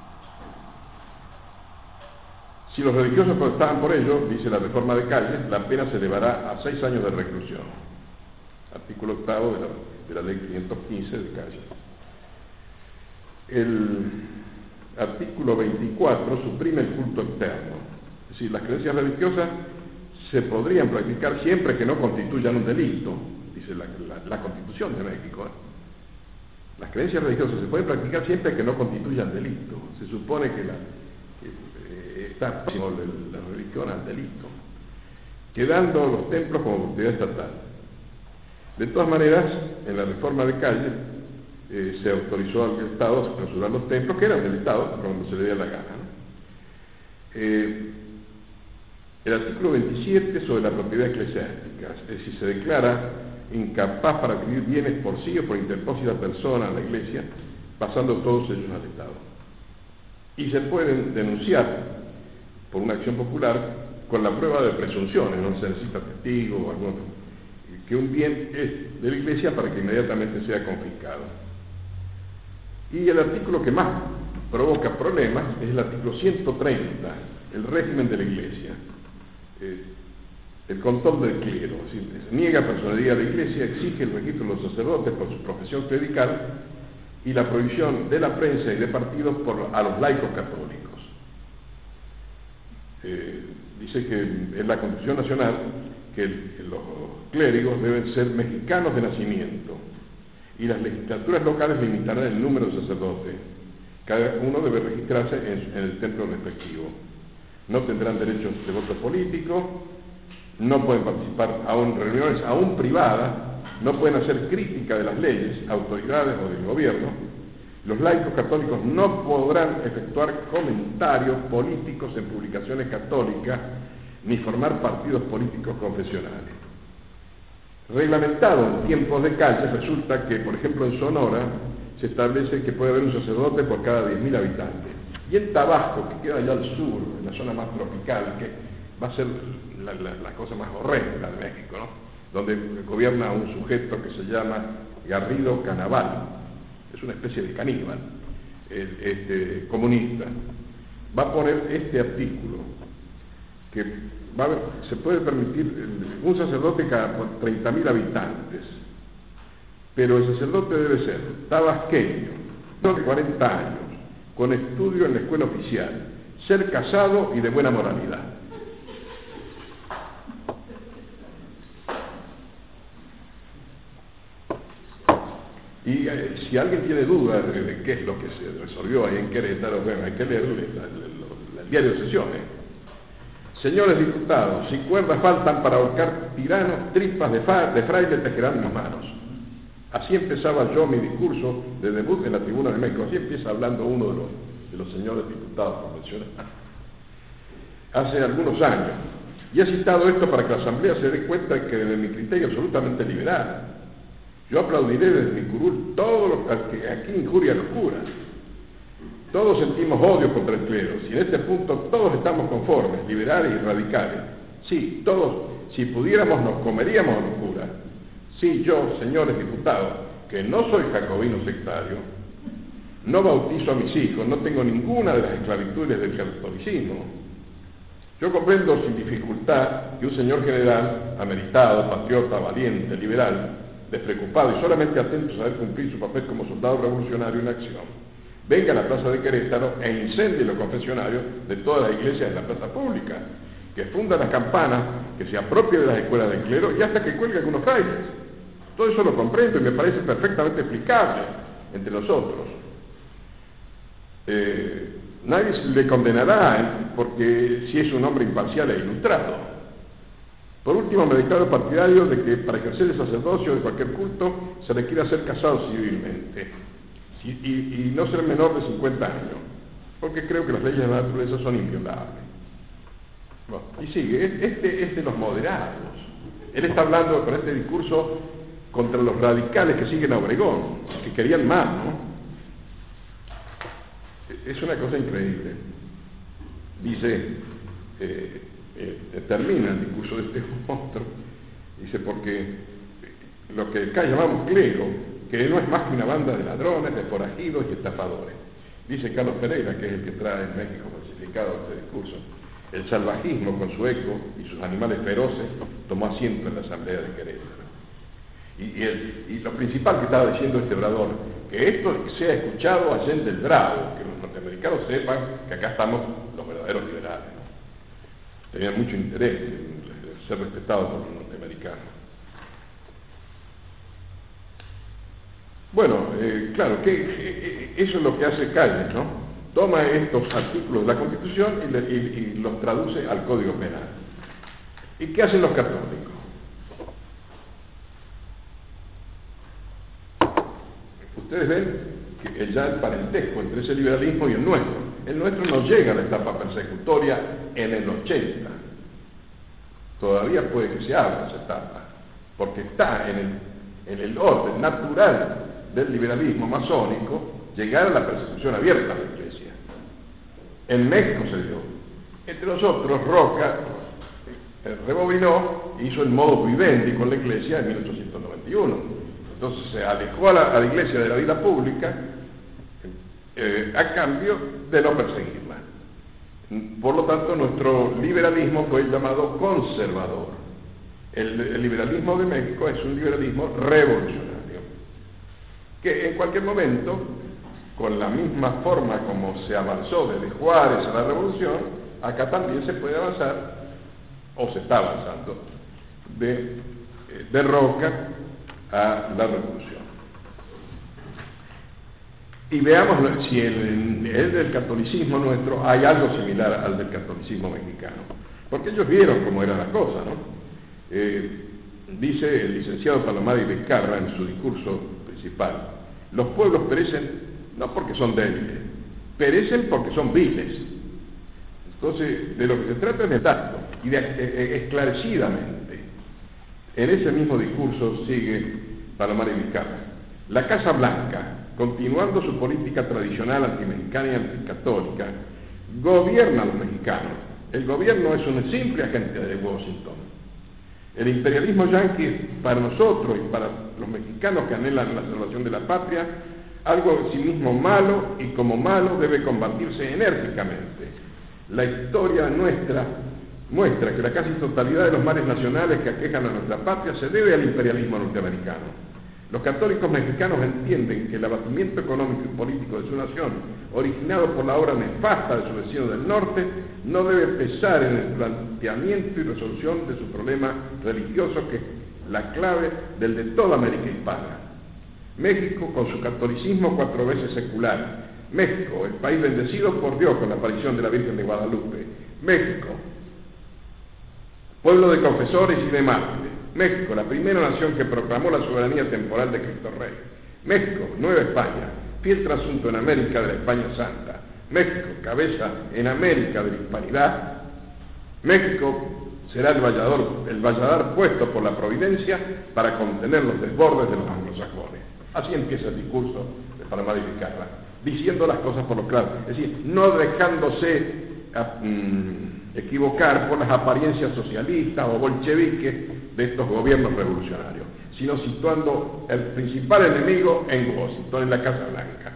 Si los religiosos protestaban por ello, dice la reforma de Calles, la pena se elevará a seis años de reclusión. Artículo octavo de la, de la ley quinientos quince de Calles. El artículo veinticuatro suprime el culto externo. Es decir, las creencias religiosas se podrían practicar siempre que no constituyan un delito, dice la, la, la Constitución de México. ¿eh? Las creencias religiosas se pueden practicar siempre que no constituyan delito. Se supone que, la, que eh, está próximo la, la religión al delito, quedando los templos como propiedad estatal. De todas maneras, en la reforma de Calles eh, se autorizó al Estado a clausurar los templos, que eran del Estado, cuando se le diera la gana. ¿no? Eh, El artículo veintisiete sobre la propiedad eclesiástica, es decir, se declara incapaz para adquirir bienes por sí o por interpósita persona en la Iglesia, pasando todos ellos al Estado. Y se pueden denunciar por una acción popular con la prueba de presunciones, no se necesita testigo o algún otro, que un bien es de la Iglesia para que inmediatamente sea confiscado. Y el artículo que más provoca problemas es el artículo ciento treinta, el régimen de la Iglesia. Eh, el control del clero, es decir, niega personalidad de la Iglesia, exige el registro de los sacerdotes por su profesión clerical y la prohibición de la prensa y de partidos por, a los laicos católicos. Eh, dice que en la Constitución Nacional que, el, que los clérigos deben ser mexicanos de nacimiento y las legislaturas locales limitarán el número de sacerdotes. Cada uno debe registrarse en, en el templo respectivo. No tendrán derechos de voto político, no pueden participar en reuniones aún privadas, no pueden hacer crítica de las leyes, autoridades o del gobierno. Los laicos católicos no podrán efectuar comentarios políticos en publicaciones católicas ni formar partidos políticos confesionales. Reglamentado en tiempos de Calles, resulta que, por ejemplo, en Sonora se establece que puede haber un sacerdote por cada diez mil habitantes. Y en Tabasco, que queda allá al sur, en la zona más tropical, que va a ser la, la, la cosa más horrenda de México, ¿no? Donde gobierna un sujeto que se llama Garrido Canaval, es una especie de caníbal, el, este, comunista. Va a poner este artículo, que va a haber, se puede permitir un sacerdote cada treinta mil habitantes, pero el sacerdote debe ser tabasqueño, de cuarenta años, con estudio en la escuela oficial, ser casado y de buena moralidad. Y eh, si alguien tiene dudas de, de qué es lo que se resolvió ahí en Querétaro, bueno, hay que leer el, el, el, el diario de sesiones. Señores diputados, si cuerdas faltan para ahorcar tiranos, tripas de, fa, de fraile tejerán mis manos. Así empezaba yo mi discurso de debut en la Tribuna de México. Así empieza hablando uno de los, de los señores diputados convencionales hace algunos años. Y he citado esto para que la Asamblea se dé cuenta que desde mi criterio absolutamente liberal, yo aplaudiré desde mi curul todo lo que aquí injuria a los curas. Todos sentimos odio contra el clero, y en este punto todos estamos conformes, liberales y radicales. Sí, todos, si pudiéramos, nos comeríamos a los curas. Sí, yo, señores diputados, que no soy jacobino sectario, no bautizo a mis hijos, no tengo ninguna de las esclavitudes del catolicismo. Yo comprendo sin dificultad que un señor general, ameritado, patriota, valiente, liberal, despreocupado y solamente atento a saber cumplir su papel como soldado revolucionario en acción, venga a la plaza de Querétaro e incendie los confesionarios de todas las iglesias de la plaza pública, que funda las campanas, que se apropie de las escuelas del clero y hasta que cuelgue algunos frailes. Todo eso lo comprendo y me parece perfectamente explicable entre nosotros. Eh, nadie le condenará porque si es un hombre imparcial e ilustrado. Por último, me declaro partidario de que para ejercer el sacerdocio de cualquier culto se requiere ser casado civilmente y, y, y no ser menor de cincuenta años, porque creo que las leyes de la naturaleza son inviolables. Bueno, y sigue, este es de los moderados. Él está hablando con este discurso contra los radicales que siguen a Obregón, que querían más, ¿no? Es una cosa increíble. Dice, eh, eh, termina el discurso de este monstruo, dice, porque lo que acá llamamos clero, que no es más que una banda de ladrones, de forajidos y estafadores. Dice Carlos Pereira, que es el que trae en México falsificado este discurso, el salvajismo con su eco y sus animales feroces tomó asiento en la asamblea de Querétaro. Y, y, el, y lo principal que estaba diciendo este orador, que esto sea escuchado allende el bravo, que los norteamericanos sepan que acá estamos los verdaderos liberales, ¿no? Tenían mucho interés en ser respetados por los norteamericanos. Bueno, eh, claro, que eh, eso es lo que hace Calles, ¿no? Toma estos artículos de la Constitución y, le, y, y los traduce al Código Penal. ¿Y qué hacen los católicos? Ustedes ven que ya el parentesco entre ese liberalismo y el nuestro. El nuestro no llega a la etapa persecutoria en el ochenta. Todavía puede que se abra esa etapa, porque está en el, en el orden natural del liberalismo masónico llegar a la persecución abierta a la Iglesia. En México se dio. Entre nosotros, Roca eh, rebobinó e hizo el modus vivendi con la Iglesia en mil ochocientos noventa y uno. Entonces se alejó a la, a la Iglesia de la vida pública eh, a cambio de no perseguirla. Por lo tanto, nuestro liberalismo fue llamado conservador. El, el liberalismo de México es un liberalismo revolucionario, que en cualquier momento, con la misma forma como se avanzó desde Juárez a la Revolución, acá también se puede avanzar, o se está avanzando, de, de Roca a la Revolución. Y veamos si en el del catolicismo nuestro hay algo similar al del catolicismo mexicano, porque ellos vieron cómo era la cosa, ¿no? Eh, dice el licenciado Palomar y Vizcarra en su discurso principal: los pueblos perecen no porque son débiles, perecen porque son viles. Entonces, de lo que se trata es de tacto y de eh, esclarecidamente. En ese mismo discurso sigue Palomar y Vizcarra: la Casa Blanca, continuando su política tradicional antimexicana y anticatólica, gobierna a los mexicanos. El gobierno es un simple agente de Washington. El imperialismo yanqui, para nosotros y para los mexicanos que anhelan la salvación de la patria, algo en sí mismo malo, y como malo debe combatirse enérgicamente. La historia nuestra muestra que la casi totalidad de los males nacionales que aquejan a nuestra patria se debe al imperialismo norteamericano. Los católicos mexicanos entienden que el abatimiento económico y político de su nación, originado por la obra nefasta de su vecino del norte, no debe pesar en el planteamiento y resolución de su problema religioso, que es la clave del de toda América hispana. México, con su catolicismo cuatro veces secular. México, el país bendecido por Dios con la aparición de la Virgen de Guadalupe. México, pueblo de confesores y de mártires. México, la primera nación que proclamó la soberanía temporal de Cristo Rey. México, Nueva España, fiel trasunto en América de la España Santa. México, cabeza en América de la hispanidad. México será el vallador, el valladar puesto por la providencia para contener los desbordes de los anglosajones. Así empieza el discurso de Palomar y Vizcarra, diciendo las cosas por lo claro, es decir, no dejándose a, mm, equivocar por las apariencias socialistas o bolcheviques de estos gobiernos revolucionarios, sino situando el principal enemigo en Washington, en la Casa Blanca.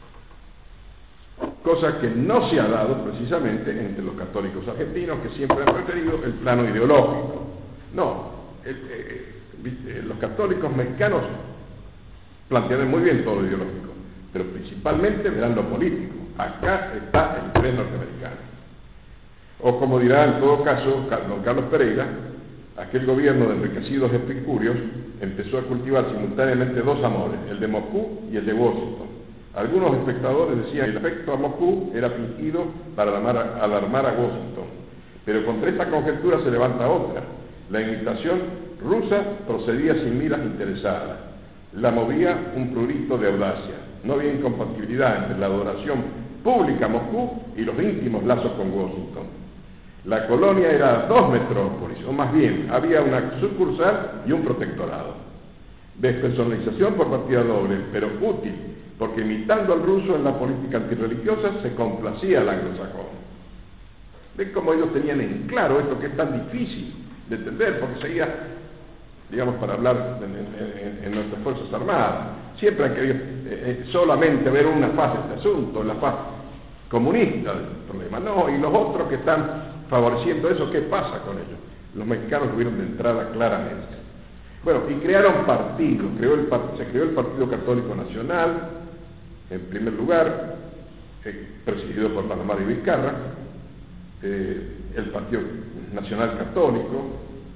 Cosa que no se ha dado precisamente entre los católicos argentinos, que siempre han preferido el plano ideológico. No, el, eh, los católicos mexicanos plantean muy bien todo lo ideológico, pero principalmente verán lo político. Acá está el interés norteamericano. O como dirá en todo caso don Carlos Pereira, aquel gobierno de enriquecidos epicúreos empezó a cultivar simultáneamente dos amores, el de Moscú y el de Washington. Algunos espectadores decían que el afecto a Moscú era fingido para alarmar a, alarmar a Washington, pero contra esta conjetura se levanta otra. La imitación rusa procedía sin miras interesadas, la movía un prurito de audacia. No había incompatibilidad entre la adoración pública a Moscú y los íntimos lazos con Washington. La colonia era dos metrópolis, o más bien, había una sucursal y un protectorado. Despersonalización por partida doble, pero útil, porque imitando al ruso en la política antirreligiosa se complacía al anglosajón. ¿Ven cómo ellos tenían en claro esto que es tan difícil de entender? Porque seguía, digamos, para hablar en, en, en nuestras Fuerzas Armadas, siempre han querido eh, solamente ver una fase de este asunto, la fase comunista del problema. No, y los otros que están favoreciendo eso, ¿qué pasa con ellos? Los mexicanos lo vieron de entrada claramente. Bueno, y crearon partidos, creó el, se creó el Partido Católico Nacional, en primer lugar, eh, presidido por Palomar y Vizcarra, eh, el Partido Nacional Católico,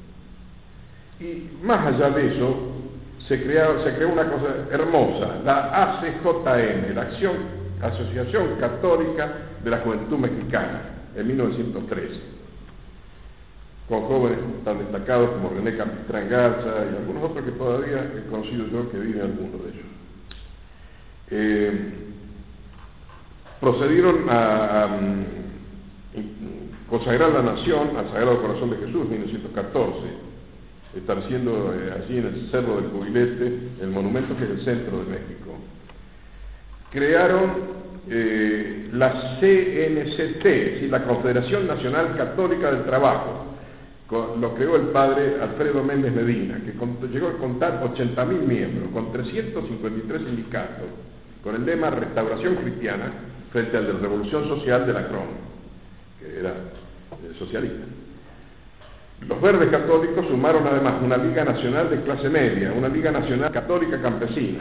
y más allá de eso, se, creó, se creó una cosa hermosa, la A C J M, la Acción, Asociación Católica de la Juventud Mexicana, en mil novecientos trece, con jóvenes tan destacados como René Capistrán Garza y algunos otros que todavía he conocido yo que viven algunos de ellos. Eh, procedieron a, a consagrar la nación al Sagrado Corazón de Jesús en mil novecientos catorce, estableciendo eh, allí en el Cerro del Cubilete el monumento que es el centro de México. Crearon eh, la C N C T, es decir, la Confederación Nacional Católica del Trabajo. Con, lo creó el padre Alfredo Méndez Medina, que con, llegó a contar ochenta mil miembros, con trescientos cincuenta y tres sindicatos, con el lema Restauración Cristiana frente al de la Revolución Social de la Cron, que era eh, socialista. Los verdes católicos sumaron además una Liga Nacional de Clase Media, una Liga Nacional Católica Campesina.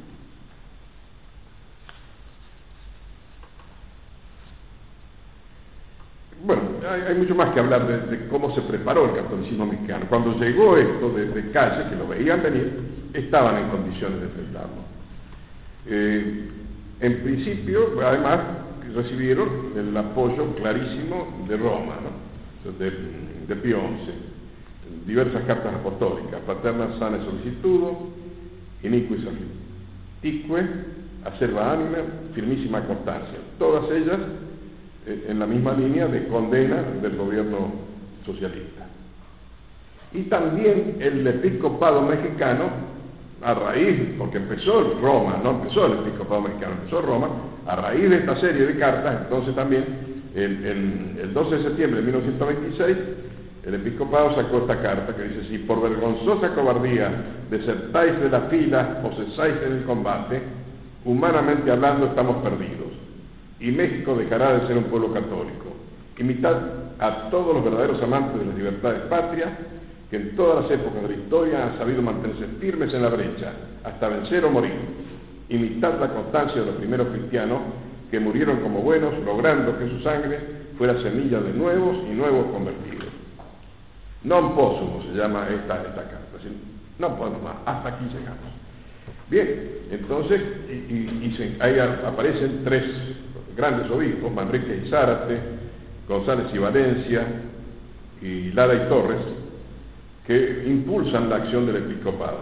Bueno, hay, hay mucho más que hablar de, de cómo se preparó el catolicismo mexicano. Cuando llegó esto desde calle, que lo veían venir, estaban en condiciones de enfrentarlo. Eh, en principio, además, recibieron el apoyo clarísimo de Roma, ¿no? de, de Pío once, diversas cartas apostólicas, Paterna Sane Solicitudo, Iniquis Afflictique, Acerba Anima, Firmísima Constancia, todas ellas en la misma línea de condena del gobierno socialista. Y también el episcopado mexicano, a raíz, porque empezó Roma, no empezó el episcopado mexicano, empezó Roma, a raíz de esta serie de cartas, entonces también, el, el, el doce de septiembre de mil novecientos veintiséis, el episcopado sacó esta carta que dice: si por vergonzosa cobardía desertáis de la fila o cesáis en el combate, humanamente hablando estamos perdidos. Y México dejará de ser un pueblo católico. Imitad a todos los verdaderos amantes de las libertades patrias, que en todas las épocas de la historia han sabido mantenerse firmes en la brecha, hasta vencer o morir. Imitad la constancia de los primeros cristianos, que murieron como buenos, logrando que su sangre fuera semilla de nuevos y nuevos convertidos. Non possumo se llama esta, esta carta, ¿sí? No podemos más, hasta aquí llegamos. Bien, entonces, y, y, y se, ahí aparecen tres grandes obispos, Manrique y Zárate, González y Valencia, y Lara y Torres, que impulsan la acción del episcopado.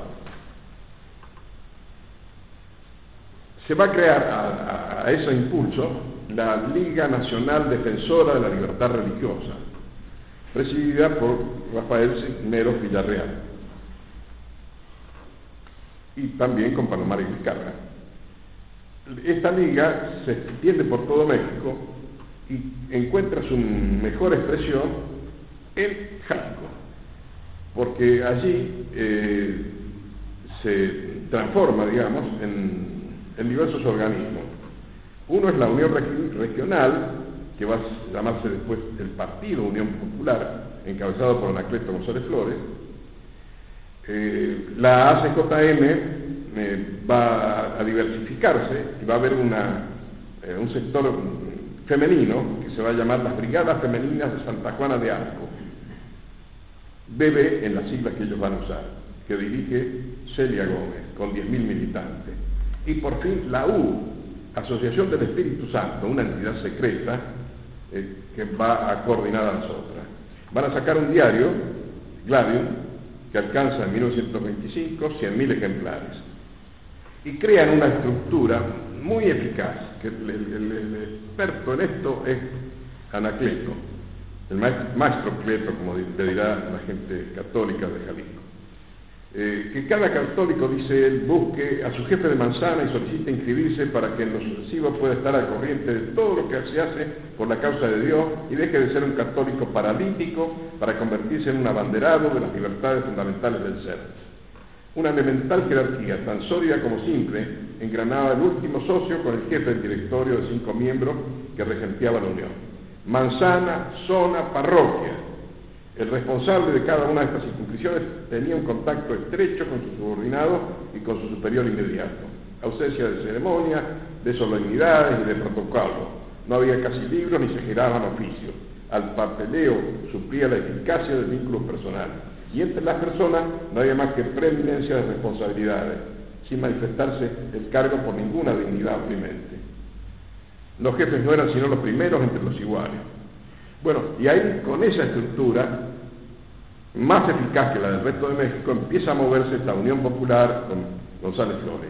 Se va a crear a, a, a ese impulso la Liga Nacional Defensora de la Libertad Religiosa, presidida por Rafael Cisneros Villarreal, y también con Palomar y Vizcarra. Esta liga se extiende por todo México y encuentra su mejor expresión en Jalisco, porque allí eh, se transforma, digamos, en, en diversos organismos. Uno es la Unión Regional, que va a llamarse después el Partido Unión Popular, encabezado por Anacleto González Flores. Eh, la A C J M eh, va a diversificarse y va a haber una, eh, un sector femenino que se va a llamar las Brigadas Femeninas de Santa Juana de Arco, B B en las siglas que ellos van a usar, que dirige Celia Gómez, con diez mil militantes. Y por fin la U, Asociación del Espíritu Santo, una entidad secreta eh, que va a coordinar a las otras. Van a sacar un diario, Gladium, que alcanza en mil novecientos veinticinco cien mil ejemplares, y crean una estructura muy eficaz, que el, el, el, el experto en esto es Anacleto, el maestro Cleto, como le dirá la gente católica de Jalisco. Eh, que cada católico, dice él, busque a su jefe de manzana y solicite inscribirse para que en lo sucesivo pueda estar al corriente de todo lo que se hace por la causa de Dios y deje de ser un católico paralítico para convertirse en un abanderado de las libertades fundamentales del ser. Una elemental jerarquía, tan sólida como simple, engranaba el último socio con el jefe del directorio de cinco miembros que regenteaba la unión. Manzana, zona, parroquia. El responsable de cada una de estas circunscripciones tenía un contacto estrecho con su subordinado y con su superior inmediato. Ausencia de ceremonia, de solemnidades y de protocolo. No había casi libros ni se giraban oficios. Al papeleo suplía la eficacia del vínculo personal. Y entre las personas no había más que preeminencia de responsabilidades, sin manifestarse el cargo por ninguna dignidad oprimente. Los jefes no eran sino los primeros entre los iguales. Bueno, y ahí con esa estructura, más eficaz que la del resto de México, empieza a moverse esta Unión Popular con González Flores.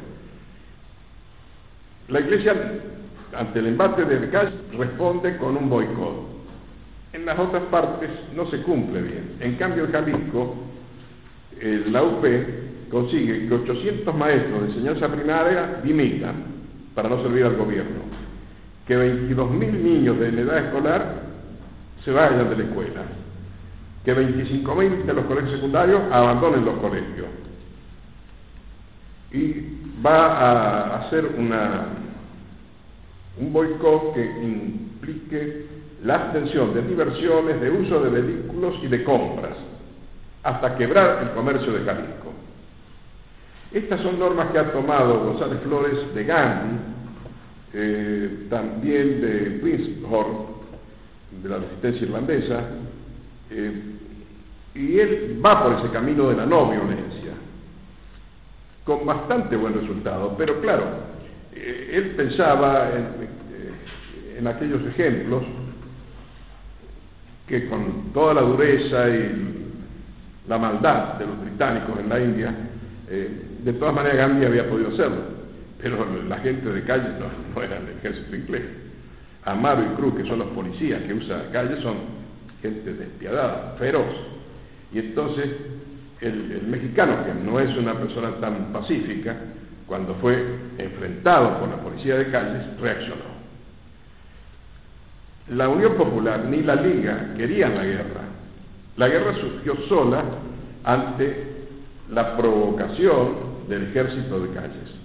La Iglesia, ante el embate de Calles, responde con un boicot. En las otras partes no se cumple bien. En cambio, en Jalisco, eh, la U P consigue que ochocientos maestros de enseñanza primaria dimitan para no servir al gobierno, que veintidós mil niños de la edad escolar se vayan de la escuela, que veinticinco mil de los colegios secundarios abandonen los colegios, y va a hacer una, un boicot que implique la abstención de diversiones, de uso de vehículos y de compras, hasta quebrar el comercio de Jalisco. Estas son normas que ha tomado González Flores de Gandhi, eh, también de Prinzhorn, de la resistencia irlandesa, eh, y él va por ese camino de la no violencia, con bastante buen resultado, pero claro, eh, él pensaba en, eh, en aquellos ejemplos que con toda la dureza y la maldad de los británicos en la India, eh, de todas maneras Gandhi había podido hacerlo, pero la gente de Calles no, no era el ejército inglés. Amaro y Cruz, que son los policías que usa Calles, son gente despiadada, feroz. Y entonces el, el mexicano, que no es una persona tan pacífica, cuando fue enfrentado por la policía de Calles, reaccionó. La Unión Popular ni la Liga querían la guerra. La guerra surgió sola ante la provocación del ejército de Calles,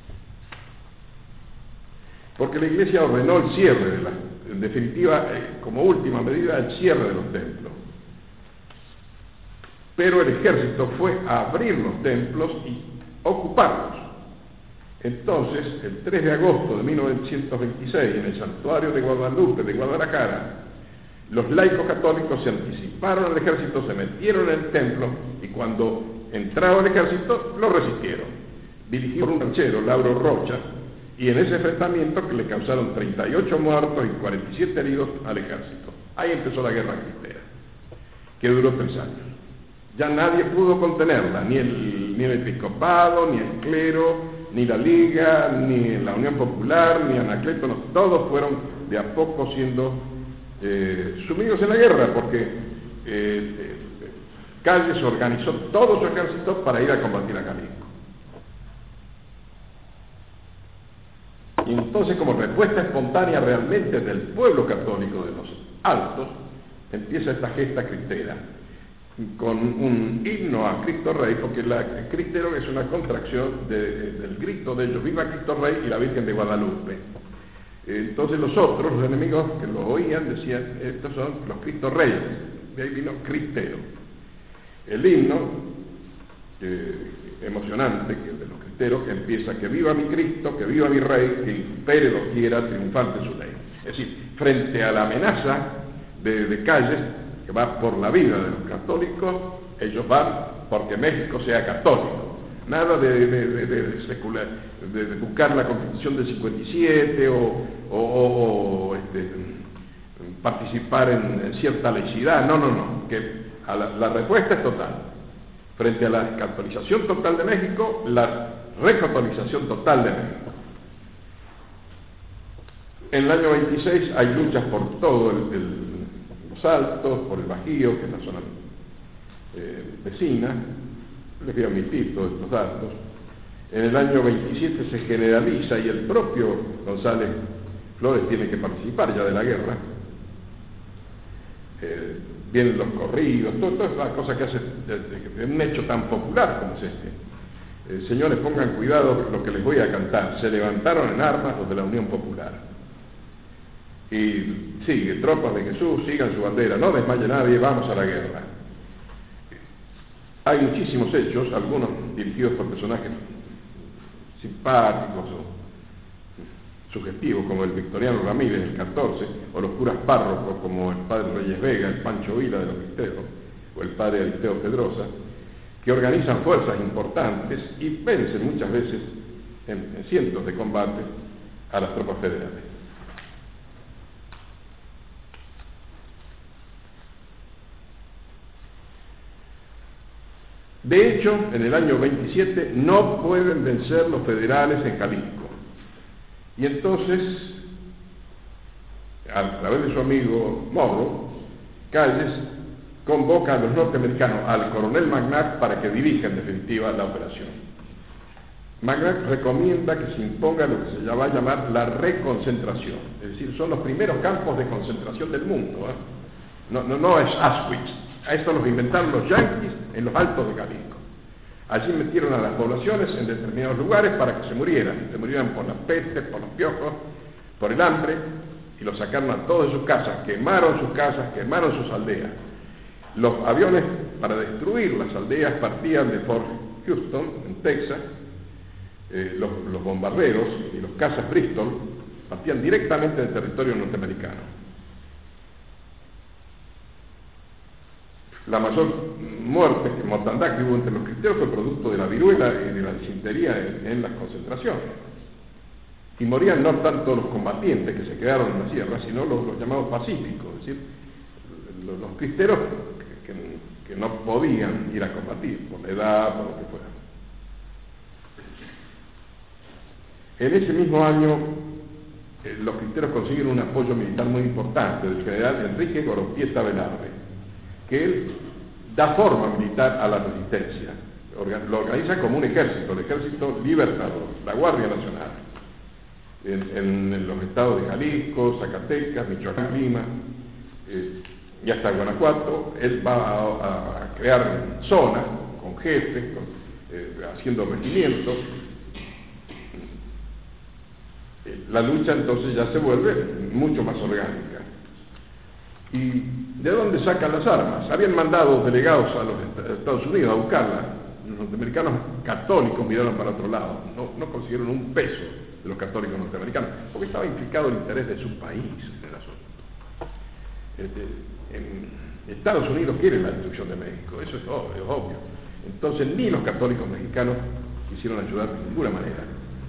porque la Iglesia ordenó el cierre, de la, en definitiva, eh, como última medida, el cierre de los templos. Pero el ejército fue a abrir los templos y ocuparlos. Entonces, el tres de agosto de mil novecientos veintiséis, en el santuario de Guadalupe, de Guadalajara, los laicos católicos se anticiparon al ejército, se metieron en el templo, y cuando entraba el ejército, lo resistieron. Dirigido por un ranchero, Lauro Rocha, y en ese enfrentamiento que le causaron treinta y ocho muertos y cuarenta y siete heridos al ejército. Ahí empezó la guerra cristera, que duró tres años. Ya nadie pudo contenerla, ni el, ni el episcopado, ni el clero, ni la Liga, ni la Unión Popular, ni Anacleto, no, todos fueron de a poco siendo eh, sumidos en la guerra, porque eh, eh, Calles organizó todo su ejército para ir a combatir a Jalisco. Y entonces, como respuesta espontánea realmente del pueblo católico de los Altos, empieza esta gesta cristera, con un himno a Cristo Rey, porque la, el cristero es una contracción de, de, del grito de ellos, viva Cristo Rey y la Virgen de Guadalupe. Entonces los otros, los enemigos que lo oían, decían, estos son los Cristo Reyes, de ahí vino cristero. El himno, eh, emocionante, que de los cristeros, que empieza, que viva mi Cristo, que viva mi Rey, que impere doquiera triunfante su ley. Es decir, frente a la amenaza de, de Calles, que va por la vida de los católicos, ellos van porque México sea católico. Nada de, de, de, de, secular, de, de buscar la Constitución del cincuenta y siete o, o, o, o este, participar en, en cierta laicidad. No, no, no. Que a la, la respuesta es total. Frente a la catolización total de México, la recatolización total de México. En el año veintiséis hay luchas por todo el, el, los los Altos, por el Bajío, que es la zona eh, vecina. Les voy a omitir todos estos datos. En el año veintisiete se generaliza y el propio González Flores tiene que participar ya de la guerra. Eh, vienen los corridos, todo, todas las cosas que hace de, de un hecho tan popular como es este. Eh, señores, pongan cuidado lo que les voy a cantar. Se levantaron en armas los de la Unión Popular. Y sigue, tropas de Jesús, sigan su bandera, no desmaye nadie, vamos a la guerra. Hay muchísimos hechos, algunos dirigidos por personajes simpáticos o sugestivos, como el Victoriano Ramírez, el catorce, o los curas párrocos, como el padre Reyes Vega, el Pancho Vila de los Cristeros, o el padre Aristeo Pedrosa, que organizan fuerzas importantes y vencen muchas veces en, en cientos de combates a las tropas federales. De hecho, en el año veintisiete no pueden vencer los federales en Jalisco. Y entonces, a través de su amigo Morro, Calles convoca a los norteamericanos, al coronel McNabb, para que dirija en definitiva la operación. McNabb recomienda que se imponga lo que se va a llamar la reconcentración, es decir, son los primeros campos de concentración del mundo, ¿eh? no, no, no es Auschwitz, a esto los inventaron los yanquis en los Altos de Jalisco. Allí metieron a las poblaciones en determinados lugares para que se murieran, se murieran por la peste, por los piojos, por el hambre, y los sacaron a todos de sus casas, quemaron sus casas, quemaron sus aldeas. Los aviones para destruir las aldeas partían de Fort Houston, en Texas. Eh, los, los bombarderos y los cazas Bristol partían directamente del territorio norteamericano. La mayor muerte, mortandad que hubo entre los cristianos fue producto de la viruela y de la disentería en, en las concentraciones. Y morían no tanto los combatientes que se quedaron en la sierra, sino los, los llamados pacíficos, es decir, los, los cristeros que, que, que no podían ir a combatir por la edad, por lo que fuera. En ese mismo año, eh, los cristeros consiguieron un apoyo militar muy importante del general Enrique Gorostieta Velarde, que él da forma militar a la resistencia, lo organiza como un ejército, el Ejército Libertador, la Guardia Nacional, en, en, en los estados de Jalisco, Zacatecas, Michoacán, Lima, eh, y hasta Guanajuato. Él va a, a crear zonas con jefes, con, eh, haciendo regimientos. La lucha entonces ya se vuelve mucho más orgánica. ¿Y de dónde sacan las armas? Habían mandado delegados a los Estados Unidos a buscarlas. Los norteamericanos católicos miraron para otro lado, no, no consiguieron un peso de los católicos norteamericanos, porque estaba implicado el interés de su país en el asunto. Este, en Estados Unidos quiere la destrucción de México, eso es obvio, es obvio. Entonces ni los católicos mexicanos quisieron ayudar de ninguna manera.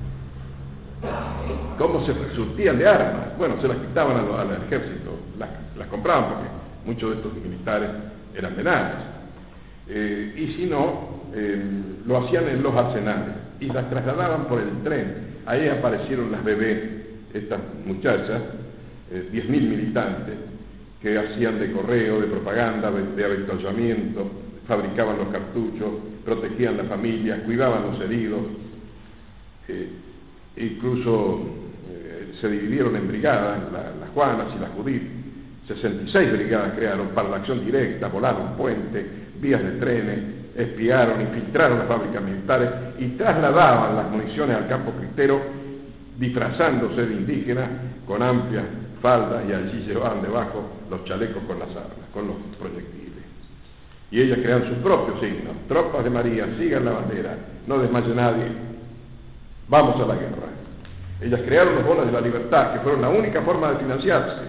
¿Cómo se surtían de armas? Bueno, se las quitaban al, al ejército, las, las compraban porque muchos de estos militares eran menores. Eh, y si no, eh, lo hacían en los arsenales y las trasladaban por el tren. Ahí aparecieron las bebés, estas muchachas, eh, diez mil militantes, que hacían de correo, de propaganda, de avituallamiento, fabricaban los cartuchos, protegían la familia, cuidaban los heridos. Eh, incluso eh, se dividieron en brigadas, la, las Juanas y las Judith. sesenta y seis brigadas crearon para la acción directa, volaron puentes, vías de trenes, espiaron, infiltraron las fábricas militares y trasladaban las municiones al campo cristero disfrazándose de indígenas con amplias faldas, y allí llevaban debajo los chalecos con las armas, con los proyectiles. Y ellas crean sus propios signos: tropas de María, sigan la bandera, no desmaye nadie, vamos a la guerra. Ellas crearon los bonos de la libertad, que fueron la única forma de financiarse.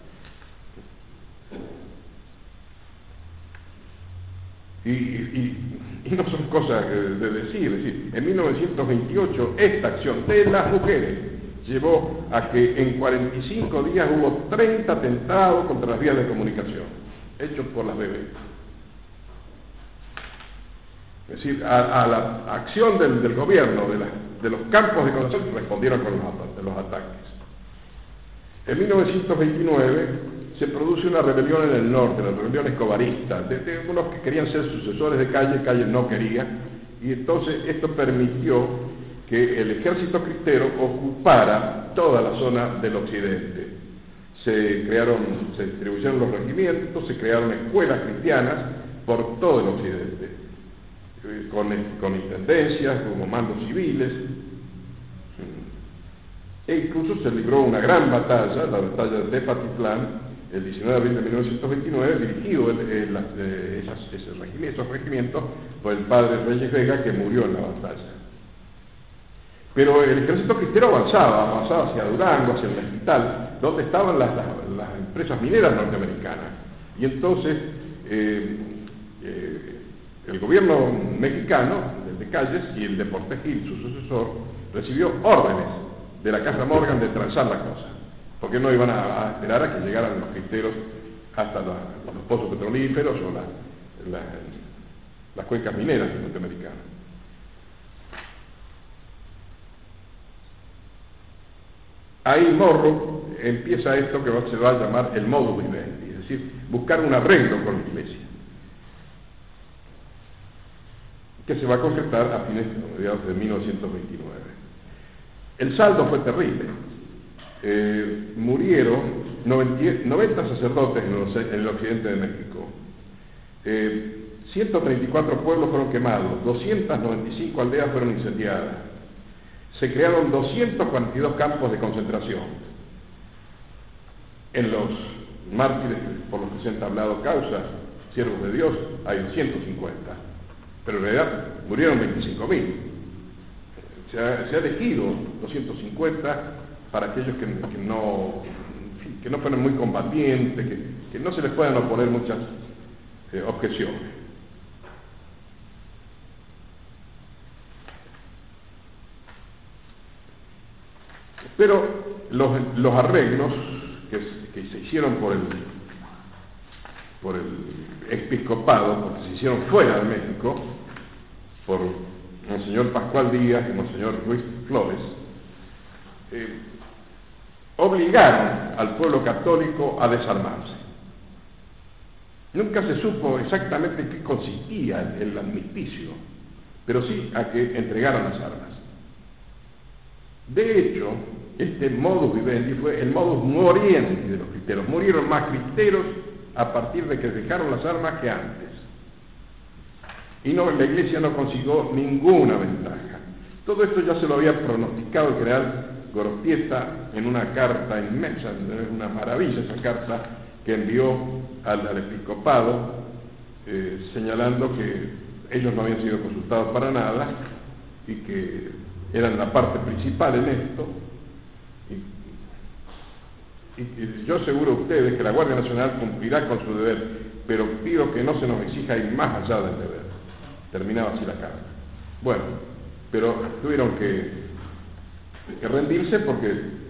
Y, y, y no son cosas de decir, es decir, en mil novecientos veintiocho esta acción de las mujeres llevó a que en cuarenta y cinco días hubo treinta atentados contra las vías de comunicación, hechos por las bebés. Es decir, a, a la acción del, del gobierno, de, la, de los campos de concentración, respondieron con los, los ataques. En mil novecientos veintinueve se produce una rebelión en el norte, la rebelión escobarista, de, de unos que querían ser sucesores de Calle, Calle no quería, y entonces esto permitió que el ejército cristero ocupara toda la zona del occidente. Se crearon, se distribuyeron los regimientos, se crearon escuelas cristianas por todo el occidente, con, con intendencias, como mandos civiles, e incluso se libró una gran batalla, la batalla de Tepatitlán, el diecinueve de abril de mil novecientos veintinueve, dirigido el, el, el, esas, esos, regimientos, esos regimientos por el padre Reyes Vega, que murió en la batalla. Pero el ejército cristero avanzaba, avanzaba hacia Durango, hacia el Mezquital, donde estaban las, las, las empresas mineras norteamericanas. Y entonces eh, eh, el gobierno mexicano, el de Calles, y el de Porte Gil, su sucesor, recibió órdenes de la Casa Morgan de transar la cosa, porque no iban a, a esperar a que llegaran los cristeros hasta la, los pozos petrolíferos o la, la, las cuencas mineras norteamericanas. Ahí Morro empieza esto que se va a llamar el modus vivendi, es decir, buscar un arreglo con la Iglesia, que se va a concretar a fines de mil novecientos veintinueve. El saldo fue terrible. Eh, murieron noventa sacerdotes en, los, en el occidente de México. Eh, ciento treinta y cuatro pueblos fueron quemados, doscientas noventa y cinco aldeas fueron incendiadas. Se crearon doscientos cuarenta y dos campos de concentración. En los mártires por los que se han entablado causas, siervos de Dios, hay doscientos cincuenta, pero en realidad murieron veinticinco mil. Se ha, se ha elegido doscientos cincuenta para aquellos que, que, no, que no fueron muy combatientes, que, que no se les puedan oponer muchas eh, objeciones. Pero los, los arreglos que, que se hicieron por el, por el episcopado, porque se hicieron fuera de México, por Monseñor Pascual Díaz y Monseñor Ruiz Flores, eh, obligaron al pueblo católico a desarmarse. Nunca se supo exactamente en qué consistía el armisticio, pero sí a que entregaran las armas. De hecho, este modus vivendi fue el modus moriendi de los cristeros. Murieron más cristeros a partir de que dejaron las armas que antes. Y no, la Iglesia no consiguió ninguna ventaja. Todo esto ya se lo había pronosticado el general Gorostieta en una carta inmensa, es una maravilla esa carta que envió al, al episcopado, eh, señalando que ellos no habían sido consultados para nada y que eran la parte principal en esto. Y, y yo aseguro a ustedes que la Guardia Nacional cumplirá con su deber, pero pido que no se nos exija ir más allá del deber. Terminaba así la carta. Bueno, pero tuvieron que, que rendirse porque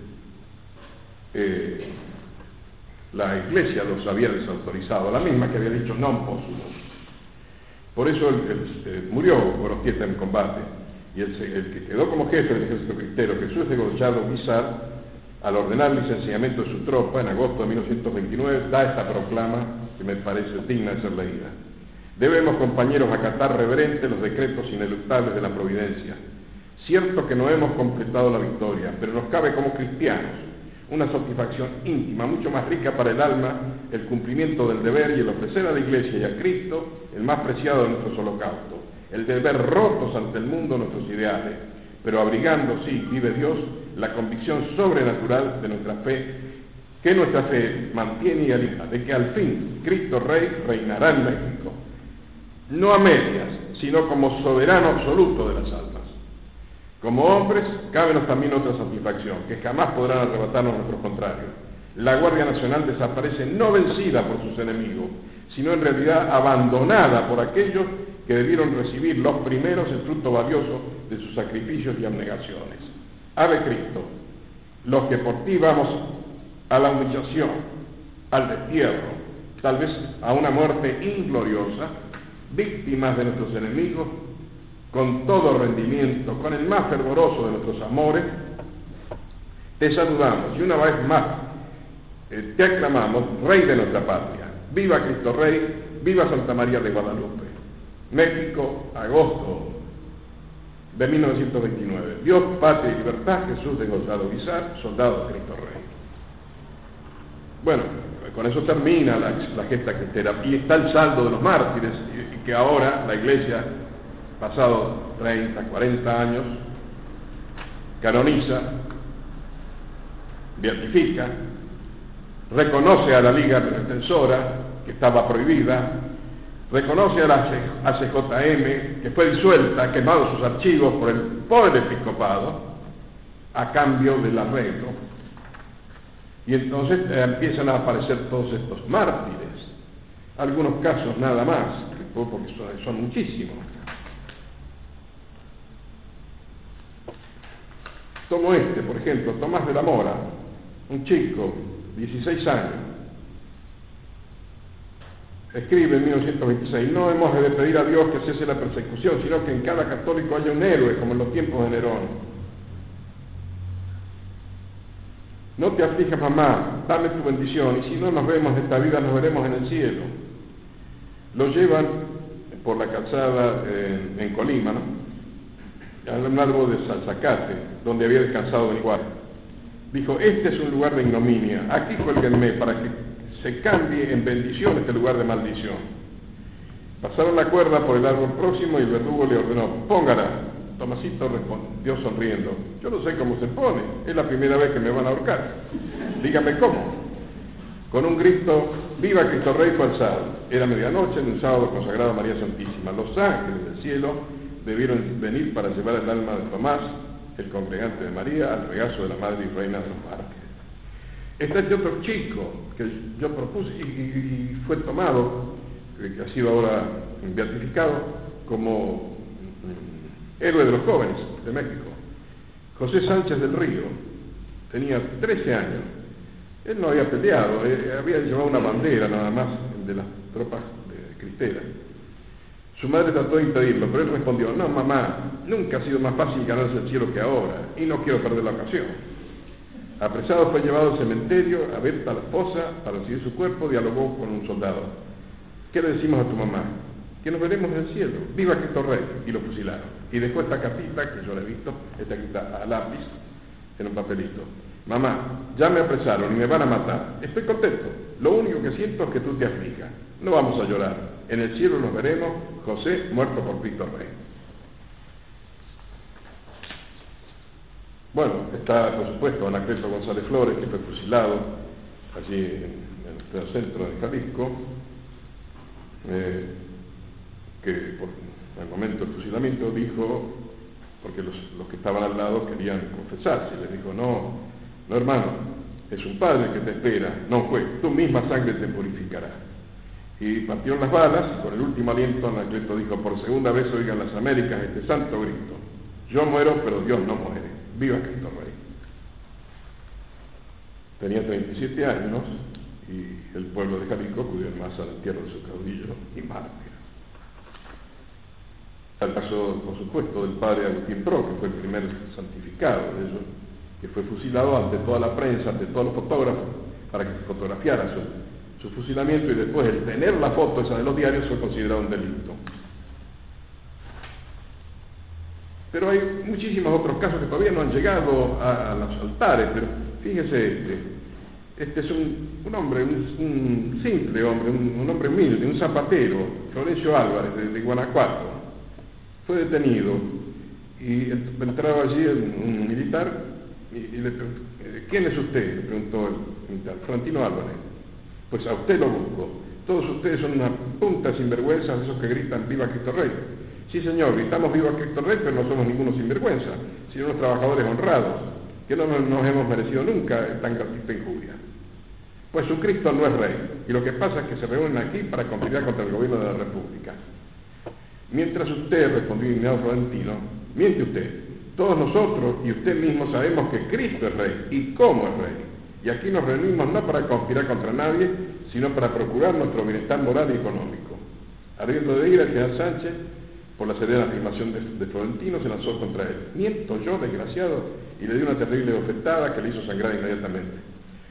eh, la Iglesia los había desautorizado, la misma que había dicho non possumus. Por eso el, el, el, murió Gorostieta en combate, y el, el que quedó como jefe del ejército cristero, Jesús de Gochado Guizar, al ordenar el licenciamiento de su tropa en agosto de mil novecientos veintinueve, da esta proclama que me parece digna de ser leída. Debemos, compañeros, acatar reverente los decretos ineluctables de la providencia. Cierto que no hemos completado la victoria, pero nos cabe como cristianos una satisfacción íntima, mucho más rica para el alma, el cumplimiento del deber y el ofrecer a la Iglesia y a Cristo el más preciado de nuestros holocaustos, el de ver rotos ante el mundo nuestros ideales, pero abrigando, sí, vive Dios, la convicción sobrenatural de nuestra fe, que nuestra fe mantiene y alija, de que al fin Cristo Rey reinará en México, no a medias, sino como soberano absoluto de las almas. Como hombres, cábenos también otra satisfacción, que jamás podrán arrebatarnos nuestros contrarios. La Guardia Nacional desaparece no vencida por sus enemigos, sino en realidad abandonada por aquellos que debieron recibir los primeros el fruto valioso de sus sacrificios y abnegaciones. Ave Cristo, los que por ti vamos a la humillación, al destierro, tal vez a una muerte ingloriosa, víctimas de nuestros enemigos, con todo rendimiento, con el más fervoroso de nuestros amores, te saludamos y una vez más eh, te aclamamos, Rey de nuestra patria. ¡Viva Cristo Rey! ¡Viva Santa María de Guadalupe! México, agosto de mil novecientos veintinueve. Dios, patria y libertad, Jesús de Gonzalo Guizar, soldado de Cristo Rey. Bueno, con eso termina la, la gesta cristera. Y está el saldo de los mártires, y, y que ahora la Iglesia, pasado treinta, cuarenta años, canoniza, beatifica, reconoce a la Liga Defensora, que estaba prohibida, reconoce a la A C J M, que fue disuelta, quemado sus archivos por el, por el episcopado, a cambio del arreglo. Y entonces eh, empiezan a aparecer todos estos mártires, algunos casos nada más, porque son, son muchísimos. Tomo este, por ejemplo, Tomás de la Mora, un chico, dieciséis años, escribe en mil novecientos veintiséis: no hemos de pedir a Dios que cese la persecución, sino que en cada católico haya un héroe, como en los tiempos de Nerón. No te aflijas, mamá, dame tu bendición, y si no nos vemos en esta vida, nos veremos en el cielo. Lo llevan por la calzada en, en Colima, ¿no?, a un árbol de Salzacate, donde había descansado Beniguar. Dijo: este es un lugar de ignominia, aquí cuélguenme para que se cambie en bendición este lugar de maldición. Pasaron la cuerda por el árbol próximo y el verdugo le ordenó: póngala. Tomasito respondió sonriendo: yo no sé cómo se pone, es la primera vez que me van a ahorcar. Dígame cómo. Con un grito: ¡viva Cristo Rey! Fue alzado. Era medianoche en un sábado consagrado a María Santísima. Los ángeles del cielo debieron venir para llevar el alma de Tomás, el congregante de María, al regazo de la Madre y Reina de los mártires. Está este otro chico que yo propuse y, y, y fue tomado, que ha sido ahora beatificado, como héroe de los jóvenes de México. José Sánchez del Río tenía trece años. Él no había peleado, eh, había llevado una bandera nada más de las tropas de Cristera. Su madre trató de impedirlo, pero él respondió: no, mamá, nunca ha sido más fácil ganarse el cielo que ahora, y no quiero perder la ocasión. Apresado, fue llevado al cementerio a ver a la esposa para recibir su cuerpo. Dialogó con un soldado: ¿qué le decimos a tu mamá? Que nos veremos en el cielo. ¡Viva Cristo Rey! Y lo fusilaron. Y dejó esta cartita, que yo la he visto, esta cartita a lápiz, en un papelito: mamá, ya me apresaron y me van a matar. Estoy contento. Lo único que siento es que tú te aflijas. No vamos a llorar. En el cielo nos veremos. José, muerto por Cristo Rey. Bueno, está, por supuesto, Anacleto González Flores, que fue fusilado allí en el centro de Jalisco, eh, que por el momento del fusilamiento dijo, porque los, los que estaban al lado querían confesarse, les dijo: no, no, hermano, es un padre que te espera, no un juez, tu misma sangre te purificará. Y partieron las balas, y con el último aliento Anacleto dijo: por segunda vez oigan las Américas este santo grito: yo muero, pero Dios no muere. ¡Viva Cristo Rey! Tenía treinta y siete años y el pueblo de Jalisco acudió en masa al entierro de su caudillo y mártir. Al caso, por supuesto, del padre Agustín Pro, que fue el primer santificado de ellos, que fue fusilado ante toda la prensa, ante todos los fotógrafos, para que se fotografiara su, su fusilamiento, y después el tener la foto esa de los diarios fue considerado un delito. Pero hay muchísimos otros casos que todavía no han llegado a, a los altares, pero fíjese este. Este es un, un hombre, un, un simple hombre, un, un hombre humilde, un zapatero, Florencio Álvarez, de, de Guanajuato. Fue detenido y entraba allí un militar y, y le preguntó: ¿quién es usted?, le preguntó el militar. Florentino Álvarez. Pues a usted lo busco. Todos ustedes son unas puntas sinvergüenzas, esos que gritan ¡viva Cristo Rey! Sí, señor, gritamos ¡viva Cristo Rey!, pero no somos ninguno sinvergüenza, sino unos trabajadores honrados, que no nos hemos merecido nunca tan gratuita injuria. Pues su Cristo no es rey, y lo que pasa es que se reúnen aquí para conspirar contra el gobierno de la República. Mientras usted, respondió indignado Florentino, miente usted. Todos nosotros y usted mismo sabemos que Cristo es rey, y cómo es rey. Y aquí nos reunimos no para conspirar contra nadie, sino para procurar nuestro bienestar moral y económico. Ardiendo de ira, el general Sánchez, por la serena afirmación de, de Florentino, se lanzó contra él. Miento yo, desgraciado, y le dio una terrible bofetada que le hizo sangrar inmediatamente.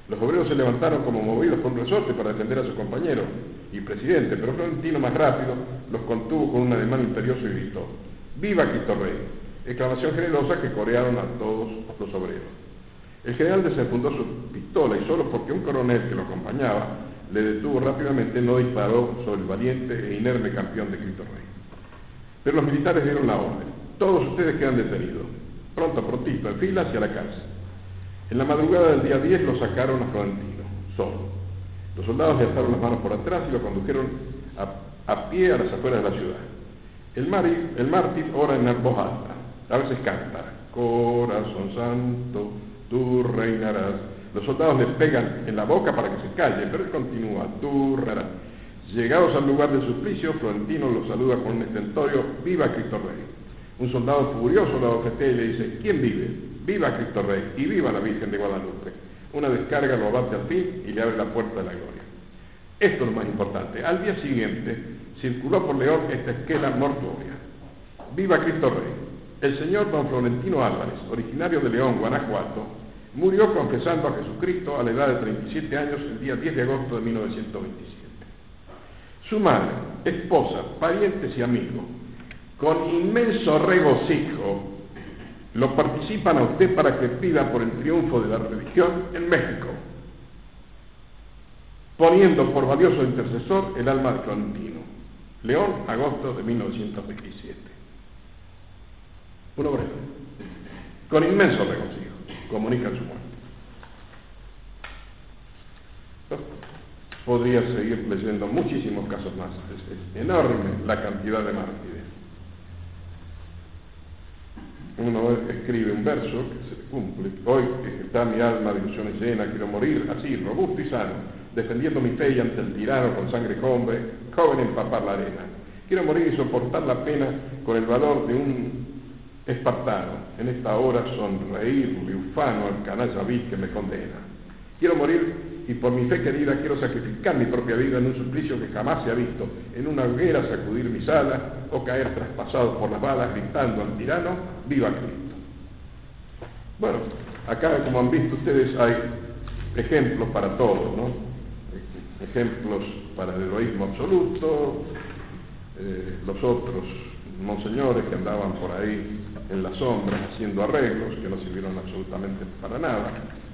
Los obreros se levantaron como movidos por un resorte para defender a su compañero y presidente, pero Florentino, más rápido, los contuvo con un ademán imperioso y gritó: ¡Viva Cristo Rey! Exclamación generosa que corearon a todos los obreros. El general desenfundó su pistola y solo porque un coronel que lo acompañaba le detuvo rápidamente no disparó sobre el valiente e inerme campeón de Cristo Rey. Pero los militares dieron la orden: todos ustedes quedan detenidos, pronto, prontito, en fila hacia la cárcel. En la madrugada del día diez lo sacaron a Florentino, solo. Los soldados le ataron las manos por atrás y lo condujeron a, a pie a las afueras de la ciudad. El, mari, el mártir ora en voz alta, a veces canta: corazón santo, tú reinarás. Los soldados le pegan en la boca para que se calle, pero él continúa: tú reinarás. Llegados al lugar del suplicio, Florentino lo saluda con un estentorio: ¡Viva Cristo Rey! Un soldado furioso lo abofetea y le dice: ¿quién vive? ¡Viva Cristo Rey! ¡Y viva la Virgen de Guadalupe! Una descarga lo abate al fin y le abre la puerta de la gloria. Esto es lo más importante. Al día siguiente circuló por León esta esquela mortuoria: ¡Viva Cristo Rey! El señor don Florentino Álvarez, originario de León, Guanajuato, murió confesando a Jesucristo a la edad de treinta y siete años el día diez de agosto de mil novecientos veintisiete. Su madre, esposa, parientes y amigos, con inmenso regocijo, lo participan a usted para que pida por el triunfo de la religión en México, poniendo por valioso intercesor el alma de Florentino. León, agosto de mil novecientos veintisiete. Un obrero, con inmenso regocijo, comunica su muerte. Podría seguir leyendo muchísimos casos más. Es, es enorme la cantidad de mártires. Uno escribe un verso que se cumple: hoy está mi alma de ilusiones llena, quiero morir así, robusto y sano, defendiendo mi fe y ante el tirano con sangre joven, joven empapar la arena. Quiero morir y soportar la pena con el valor de un espartano, en esta hora sonreírle ufano al canalla vil que me condena. Quiero morir y por mi fe querida quiero sacrificar mi propia vida en un suplicio que jamás se ha visto, en una hoguera sacudir mis alas o caer traspasado por las balas gritando al tirano: ¡viva Cristo! Bueno, acá, como han visto ustedes, hay ejemplos para todo, ¿no? Ejemplos para el heroísmo absoluto, eh, los otros monseñores que andaban por ahí en las sombras haciendo arreglos que no sirvieron absolutamente para nada.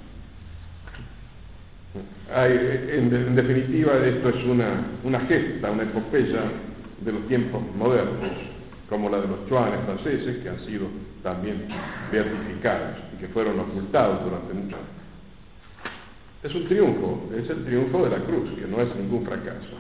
Hay, en, en definitiva, esto es una, una gesta, una epopeya de los tiempos modernos, como la de los chuanes franceses, que han sido también beatificados y que fueron ocultados durante muchos años. Es un triunfo, es el triunfo de la cruz, que no es ningún fracaso.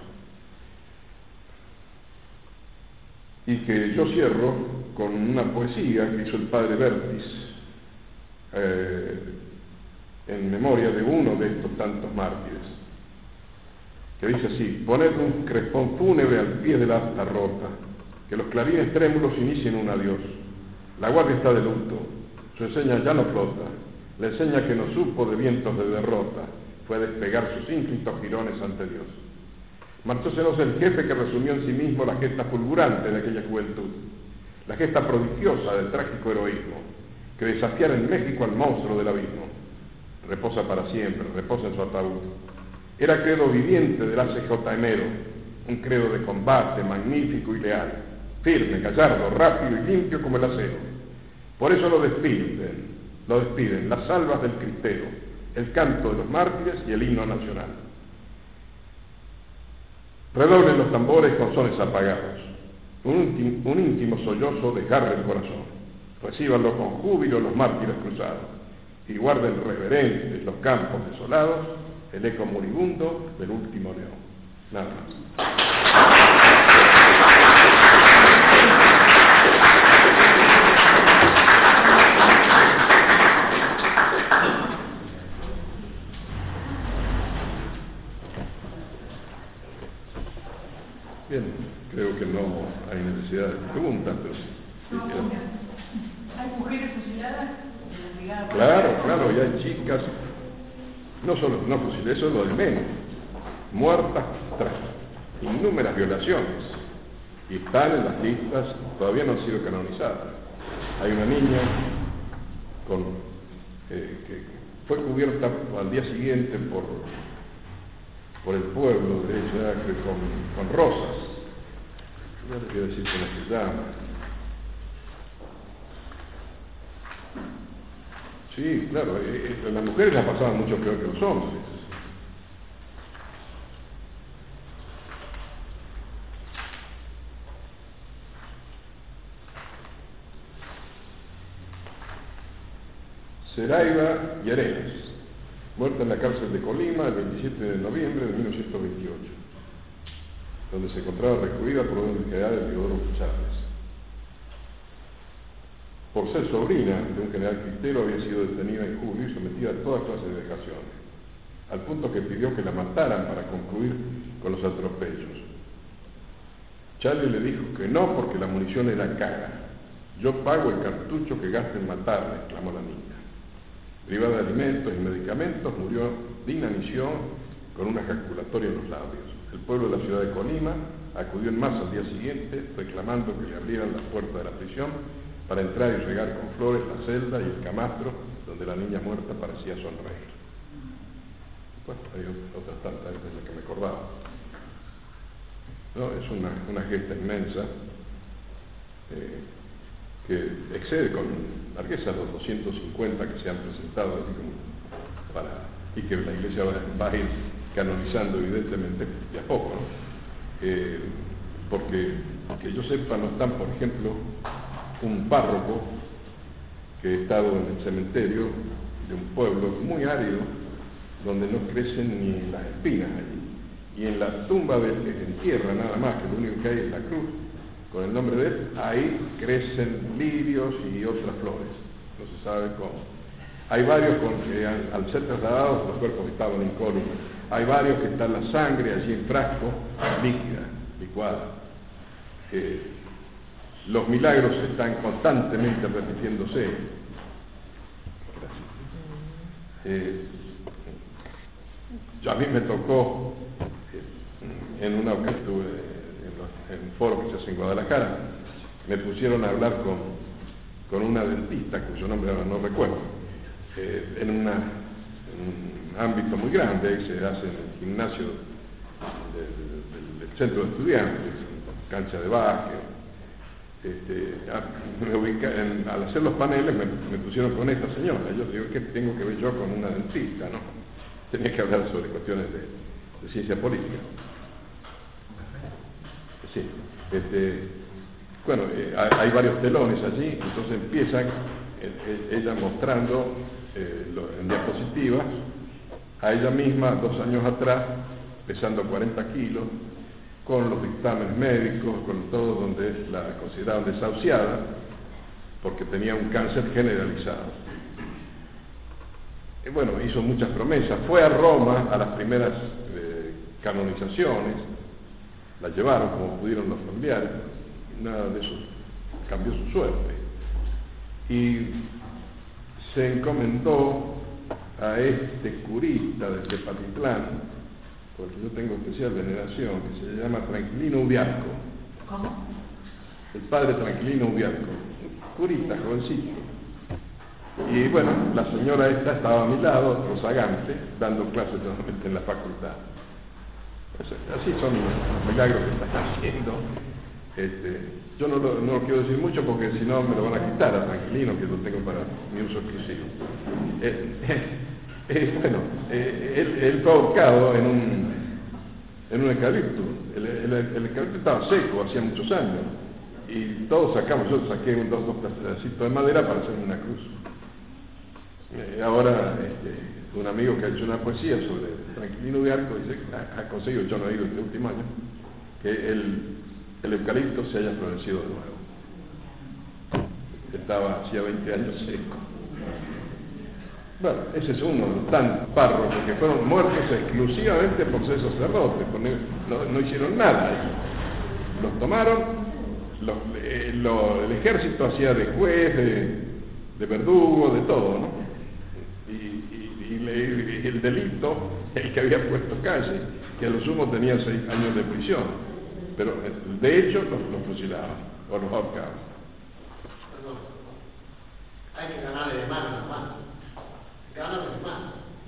Y que yo cierro con una poesía que hizo el padre Bertis, eh, en memoria de uno de estos tantos mártires, que dice así: poned un crespón fúnebre al pie del asta rota, que los clarines trémulos inicien un adiós. La guardia está de luto, su enseña ya no flota, la enseña que no supo de vientos de derrota fue despegar sus ínclitos jirones ante Dios. Marchósenos el jefe que resumió en sí mismo la gesta fulgurante de aquella juventud, la gesta prodigiosa del trágico heroísmo, que desafiara en México al monstruo del abismo. Reposa para siempre, reposa en su ataúd. Era credo viviente del A C J Emero, un credo de combate magnífico y leal, firme, gallardo, rápido y limpio como el acero. Por eso lo despiden, lo despiden las salvas del cristero, el canto de los mártires y el himno nacional. Redoblen los tambores con sones apagados, un íntimo, un íntimo sollozo desgarre el corazón. Recíbanlo con júbilo los mártires cruzados y guarden reverentes los campos desolados el eco moribundo del último león. Nada más. Bien, creo que no hay necesidad de preguntas, pero sí. No, sí, ¿hay mujeres fusiladas? Claro, claro, y hay chicas, no solo no fusiladas, eso es lo de menos, muertas tras innúmeras violaciones, y están en las listas, todavía no han sido canonizadas. Hay una niña con, eh, que fue cubierta al día siguiente por, por el pueblo de Acre con, con rosas. No les quiero decir cómo se llama. Sí, claro, eh, eh, las mujeres la pasaban mucho peor que los hombres. Seraiba Llerenas, muerta en la cárcel de Colima el veintisiete de noviembre de mil novecientos veintiocho, donde se encontraba recluida por orden general de Teodoro Chávez. Por ser sobrina de un general cristero, había sido detenida en julio y sometida a toda clase de vejaciones, al punto que pidió que la mataran para concluir con los atropellos. Charlie le dijo que no, porque la munición era cara. Yo pago el cartucho que gasta en matarla, exclamó la niña. Privada de alimentos y medicamentos, murió de inanición con una ejaculatoria en los labios. El pueblo de la ciudad de Colima acudió en masa al día siguiente, reclamando que le abrieran la puerta de la prisión para entrar y regar con flores la celda y el camastro donde la niña muerta parecía sonreír. Bueno, hay otras tantas de las que me acordaba. No, es una, una gesta inmensa eh, que excede con largueza los doscientos cincuenta que se han presentado así como para, y que la Iglesia va, va a ir canonizando evidentemente de a poco, ¿no? Eh, porque que yo sepa no están, por ejemplo, un párroco que ha estado en el cementerio de un pueblo muy árido donde no crecen ni las espinas allí, y en la tumba del que se entierra nada más, que lo único que hay es la cruz con el nombre de él, ahí crecen lirios y otras flores, no se sabe cómo. Hay varios con que al, al ser trasladados los cuerpos estaban incólumes, hay varios que está la sangre allí en frasco, líquida, licuada. Eh, los milagros están constantemente repitiéndose. Eh, yo a mí me tocó, eh, en una ocasión estuve en, en un foro que se hace en Guadalajara, me pusieron a hablar con, con una dentista, cuyo nombre ahora no recuerdo, eh, en, una, en un ámbito muy grande que se hace en el gimnasio del, del, del centro de estudiantes, cancha de básquet. Este, me ubica, en, al hacer los paneles me, me pusieron con esta señora. Yo digo, ¿qué tengo que ver yo con una dentista? ¿No? Tenía que hablar sobre cuestiones de, de ciencia política. Sí, este, bueno, eh, hay varios telones allí, entonces empiezan eh, ella mostrando eh, lo, en diapositivas a ella misma dos años atrás, pesando cuarenta kilos, con los dictámenes médicos, con todo, donde la consideraban desahuciada, porque tenía un cáncer generalizado. Y bueno, hizo muchas promesas, fue a Roma a las primeras eh, canonizaciones, la llevaron como pudieron los familiares, nada de eso cambió su suerte. Y se encomendó a este curita de Tepatitlán, porque yo tengo especial veneración, que se llama Tranquilino Ubiarco. ¿Cómo? El padre Tranquilino Ubiarco, curita, jovencito. Y bueno, la señora esta estaba a mi lado, rozagante, dando clases nuevamente en la facultad. Pues así son los milagros que están haciendo. Este, yo no lo, no lo quiero decir mucho porque si no me lo van a quitar a Tranquilino, que lo tengo para mi uso exclusivo. Eh, eh, eh, bueno, eh, él, él fue ahorcado en un, en un eucalipto. El, el, el eucalipto estaba seco hacía muchos años y todos sacamos, yo saqué un, dos, dos pedacitos de madera para hacer una cruz. Eh, ahora este, un amigo que ha hecho una poesía sobre Tranquilino Ubiarco dice que ha, ha conseguido, yo no he ido este último año, que el, el eucalipto se haya florecido de nuevo. Estaba hacía veinte años seco. Bueno, ese es uno de los tantos párrocos que fueron muertos exclusivamente por ser sacerdotes, porque no, no hicieron nada. Los tomaron, los, eh, lo, el ejército hacía de juez, de, de verdugo, de todo, ¿no? Y, y, y, le, y el delito, el que había puesto calle, que a lo sumo tenía seis años de prisión, pero de hecho los, los fusilaban o los ahorcaban. Hay que ganarle de mano a mano. que van a los demás.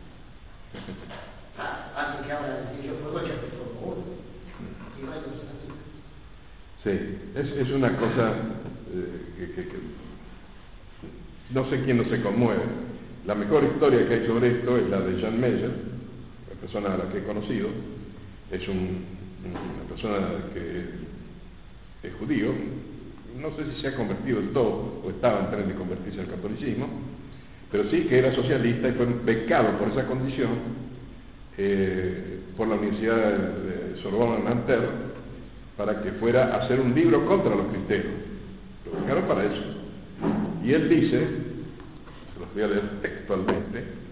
Ah, alguien que habla de que yo puedo echar por uno. Y no hay cosas así. Sí, es, es una cosa eh, que, que, que no sé quién no se conmueve. La mejor historia que hay sobre esto es la de Jan Meyer, la persona a la que he conocido. Es un, una persona que es judío, no sé si se ha convertido del todo o estaba en tren de convertirse al catolicismo, pero sí que era socialista y fue becado por esa condición eh, por la Universidad de Sorbonne en Nanterre para que fuera a hacer un libro contra los cristeros. Lo becaron para eso. Y él dice, se los voy a leer textualmente,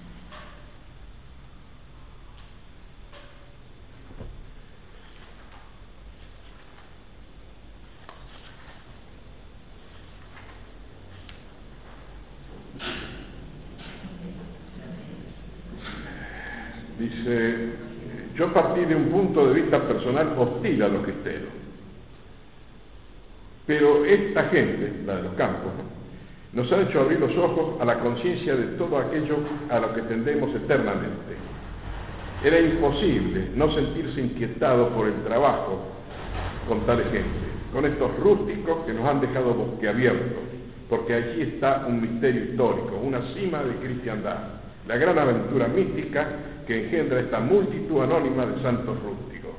dice, yo partí de un punto de vista personal hostil a los cristeros, pero esta gente, la de los campos, nos ha hecho abrir los ojos a la conciencia de todo aquello a lo que tendemos eternamente. Era imposible no sentirse inquietado por el trabajo con tal gente, con estos rústicos que nos han dejado boquiabiertos, porque allí está un misterio histórico, una cima de cristiandad, la gran aventura mística que engendra esta multitud anónima de santos rústicos.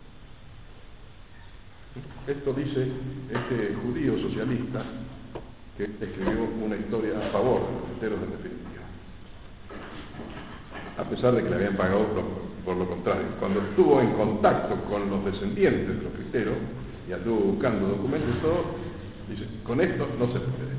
Esto dice este judío socialista que escribió una historia a favor de los cristeros en definitiva, a pesar de que le habían pagado por, por lo contrario. Cuando estuvo en contacto con los descendientes de los cristeros y anduvo buscando documentos y todo, dice, con esto no se puede.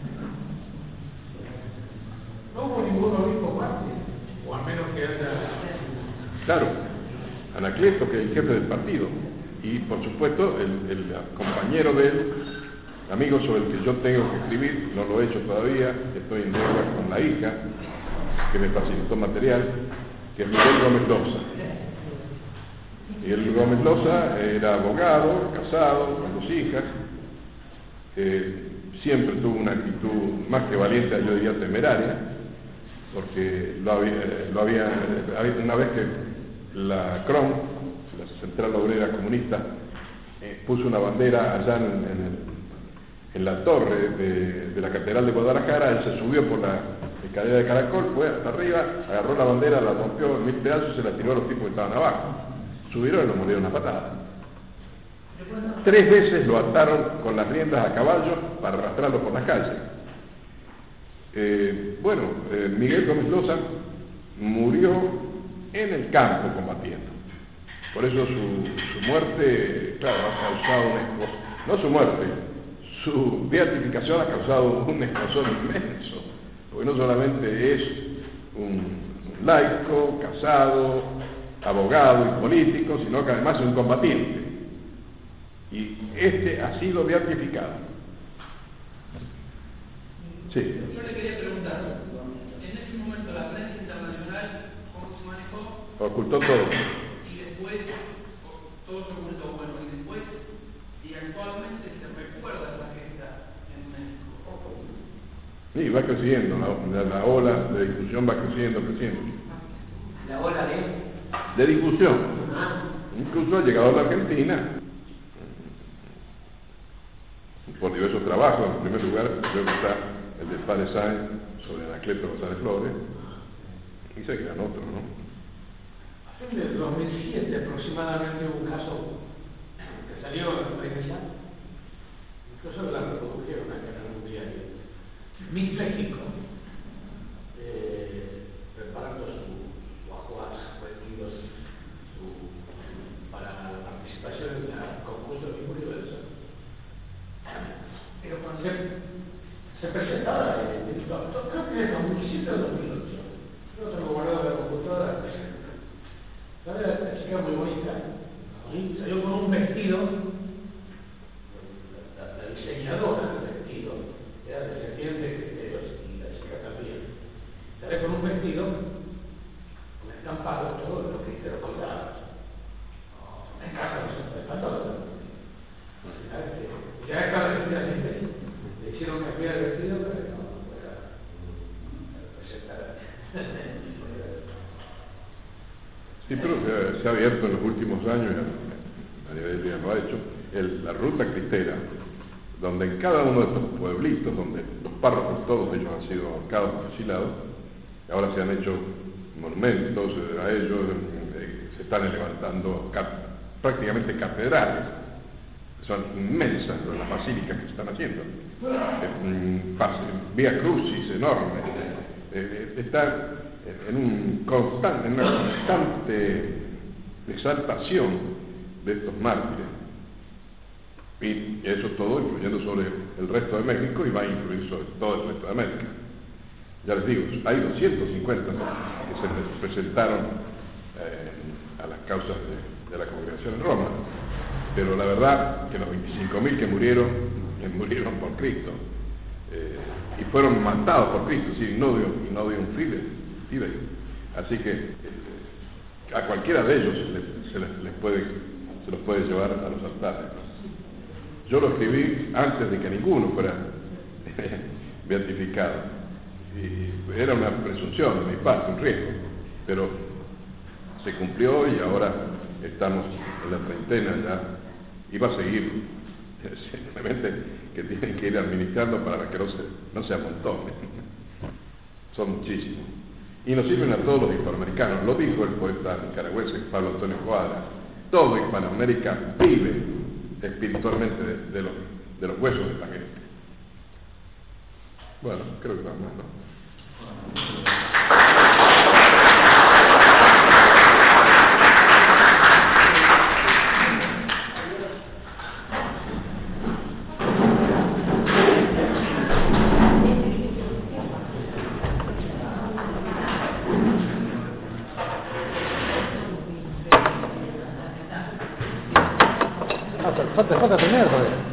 No hubo ningún obispo mártir, o al menos que haya... Claro, Anacleto, que es el jefe del partido, y por supuesto el, el compañero de él, amigo sobre el que yo tengo que escribir, no lo he hecho todavía, estoy en deuda con la hija, que me facilitó material, que es Miguel Gómez Loza. Miguel Gómez Loza era abogado, casado, con dos hijas, eh, siempre tuvo una actitud más que valiente, yo diría temeraria, porque lo había, lo había, una vez que la C R O M, la Central Obrera Comunista, eh, puso una bandera allá en, en, el, en la torre de, de la Catedral de Guadalajara, él se subió por la escalera de caracol, fue hasta arriba, agarró la bandera, la rompió en mil pedazos y se la tiró a los tipos que estaban abajo. Subieron y lo murieron a patada. Tres veces lo ataron con las riendas a caballo para arrastrarlo por las calles. Eh, bueno, eh, Miguel Gómez Loza murió en el campo combatiendo. Por eso su, su muerte, claro, ha causado un escozor, no su muerte, su beatificación ha causado un escozor inmenso, porque no solamente es un laico, casado, abogado y político, sino que además es un combatiente. Y este ha sido beatificado. Sí. Yo le quería preguntar, en ese momento la prensa internacional, ¿cómo se manejó? Ocultó todo. Y después, todo se ocultó, bueno, y después, y actualmente se recuerda esa gesta en México. Sí, va creciendo, la, la, la ola de discusión va creciendo, creciendo. ¿La ola de? De discusión. Ah. Incluso ha llegado a la Argentina. Por diversos trabajos, en primer lugar, creo que está el del padre Sáenz sobre Anacleto González Flores, y seguirán otros, ¿no? En el dos mil siete aproximadamente hubo un caso que salió en la prensa, incluso la reprodujeron acá en algún diario. Miss México, eh, preparando su, su ajuar, vestidos, su, para la participación en el concurso de Miss Universo. Pero cuando se, se presentaba, eh, creo que en dos mil siete o dos mil ocho, yo tengo guardado la computadora. ¿Sabes? La chica muy bonita, ¿sí? Salió con un vestido, la, la diseñadora del vestido, era descendiente de cristeros y la chica también. Salió con un vestido, con estampado, todos los cristeros colgados. Me encanta los estampados. Ya estaba vestida así, le hicieron cambiar el vestido para que no fuera a representar Sí, pero se, se ha abierto en los últimos años, a nivel ya lo ha hecho, el, la ruta cristera, donde en cada uno de estos pueblitos, donde los párrocos, todos ellos han sido ahorcados o fusilados, ahora se han hecho monumentos a ellos, eh, se están levantando cap, prácticamente catedrales, son inmensas las basílicas que se están haciendo, eh, vía crucis enormes, eh, está en, un constante, en una constante exaltación de estos mártires, y eso todo influyendo sobre el resto de México y va a influir sobre todo el resto de América. Ya les digo, hay doscientos cincuenta que se presentaron eh, a las causas de, de la congregación en Roma, pero la verdad que los veinticinco mil que murieron, que murieron por Cristo, eh, y fueron matados por Cristo, sí, no de, no de un fide, fide. Así que eh, a cualquiera de ellos se, les, se, les, les puede, se los puede llevar a los altares. Yo lo escribí antes de que ninguno fuera beatificado. Y era una presunción de mi parte, un riesgo, pero se cumplió y ahora estamos en la treintena ya, y va a seguir. Simplemente que tienen que ir administrando para que no se, no se amontonen. Son muchísimos. Y nos sirven a todos los hispanoamericanos. Lo dijo el poeta nicaragüense Pablo Antonio Cuadra. Todo Hispanoamérica vive espiritualmente de, de, los, de los huesos de la gente. Bueno, creo que vamos, ¿no? Falta, falta terminar todavía.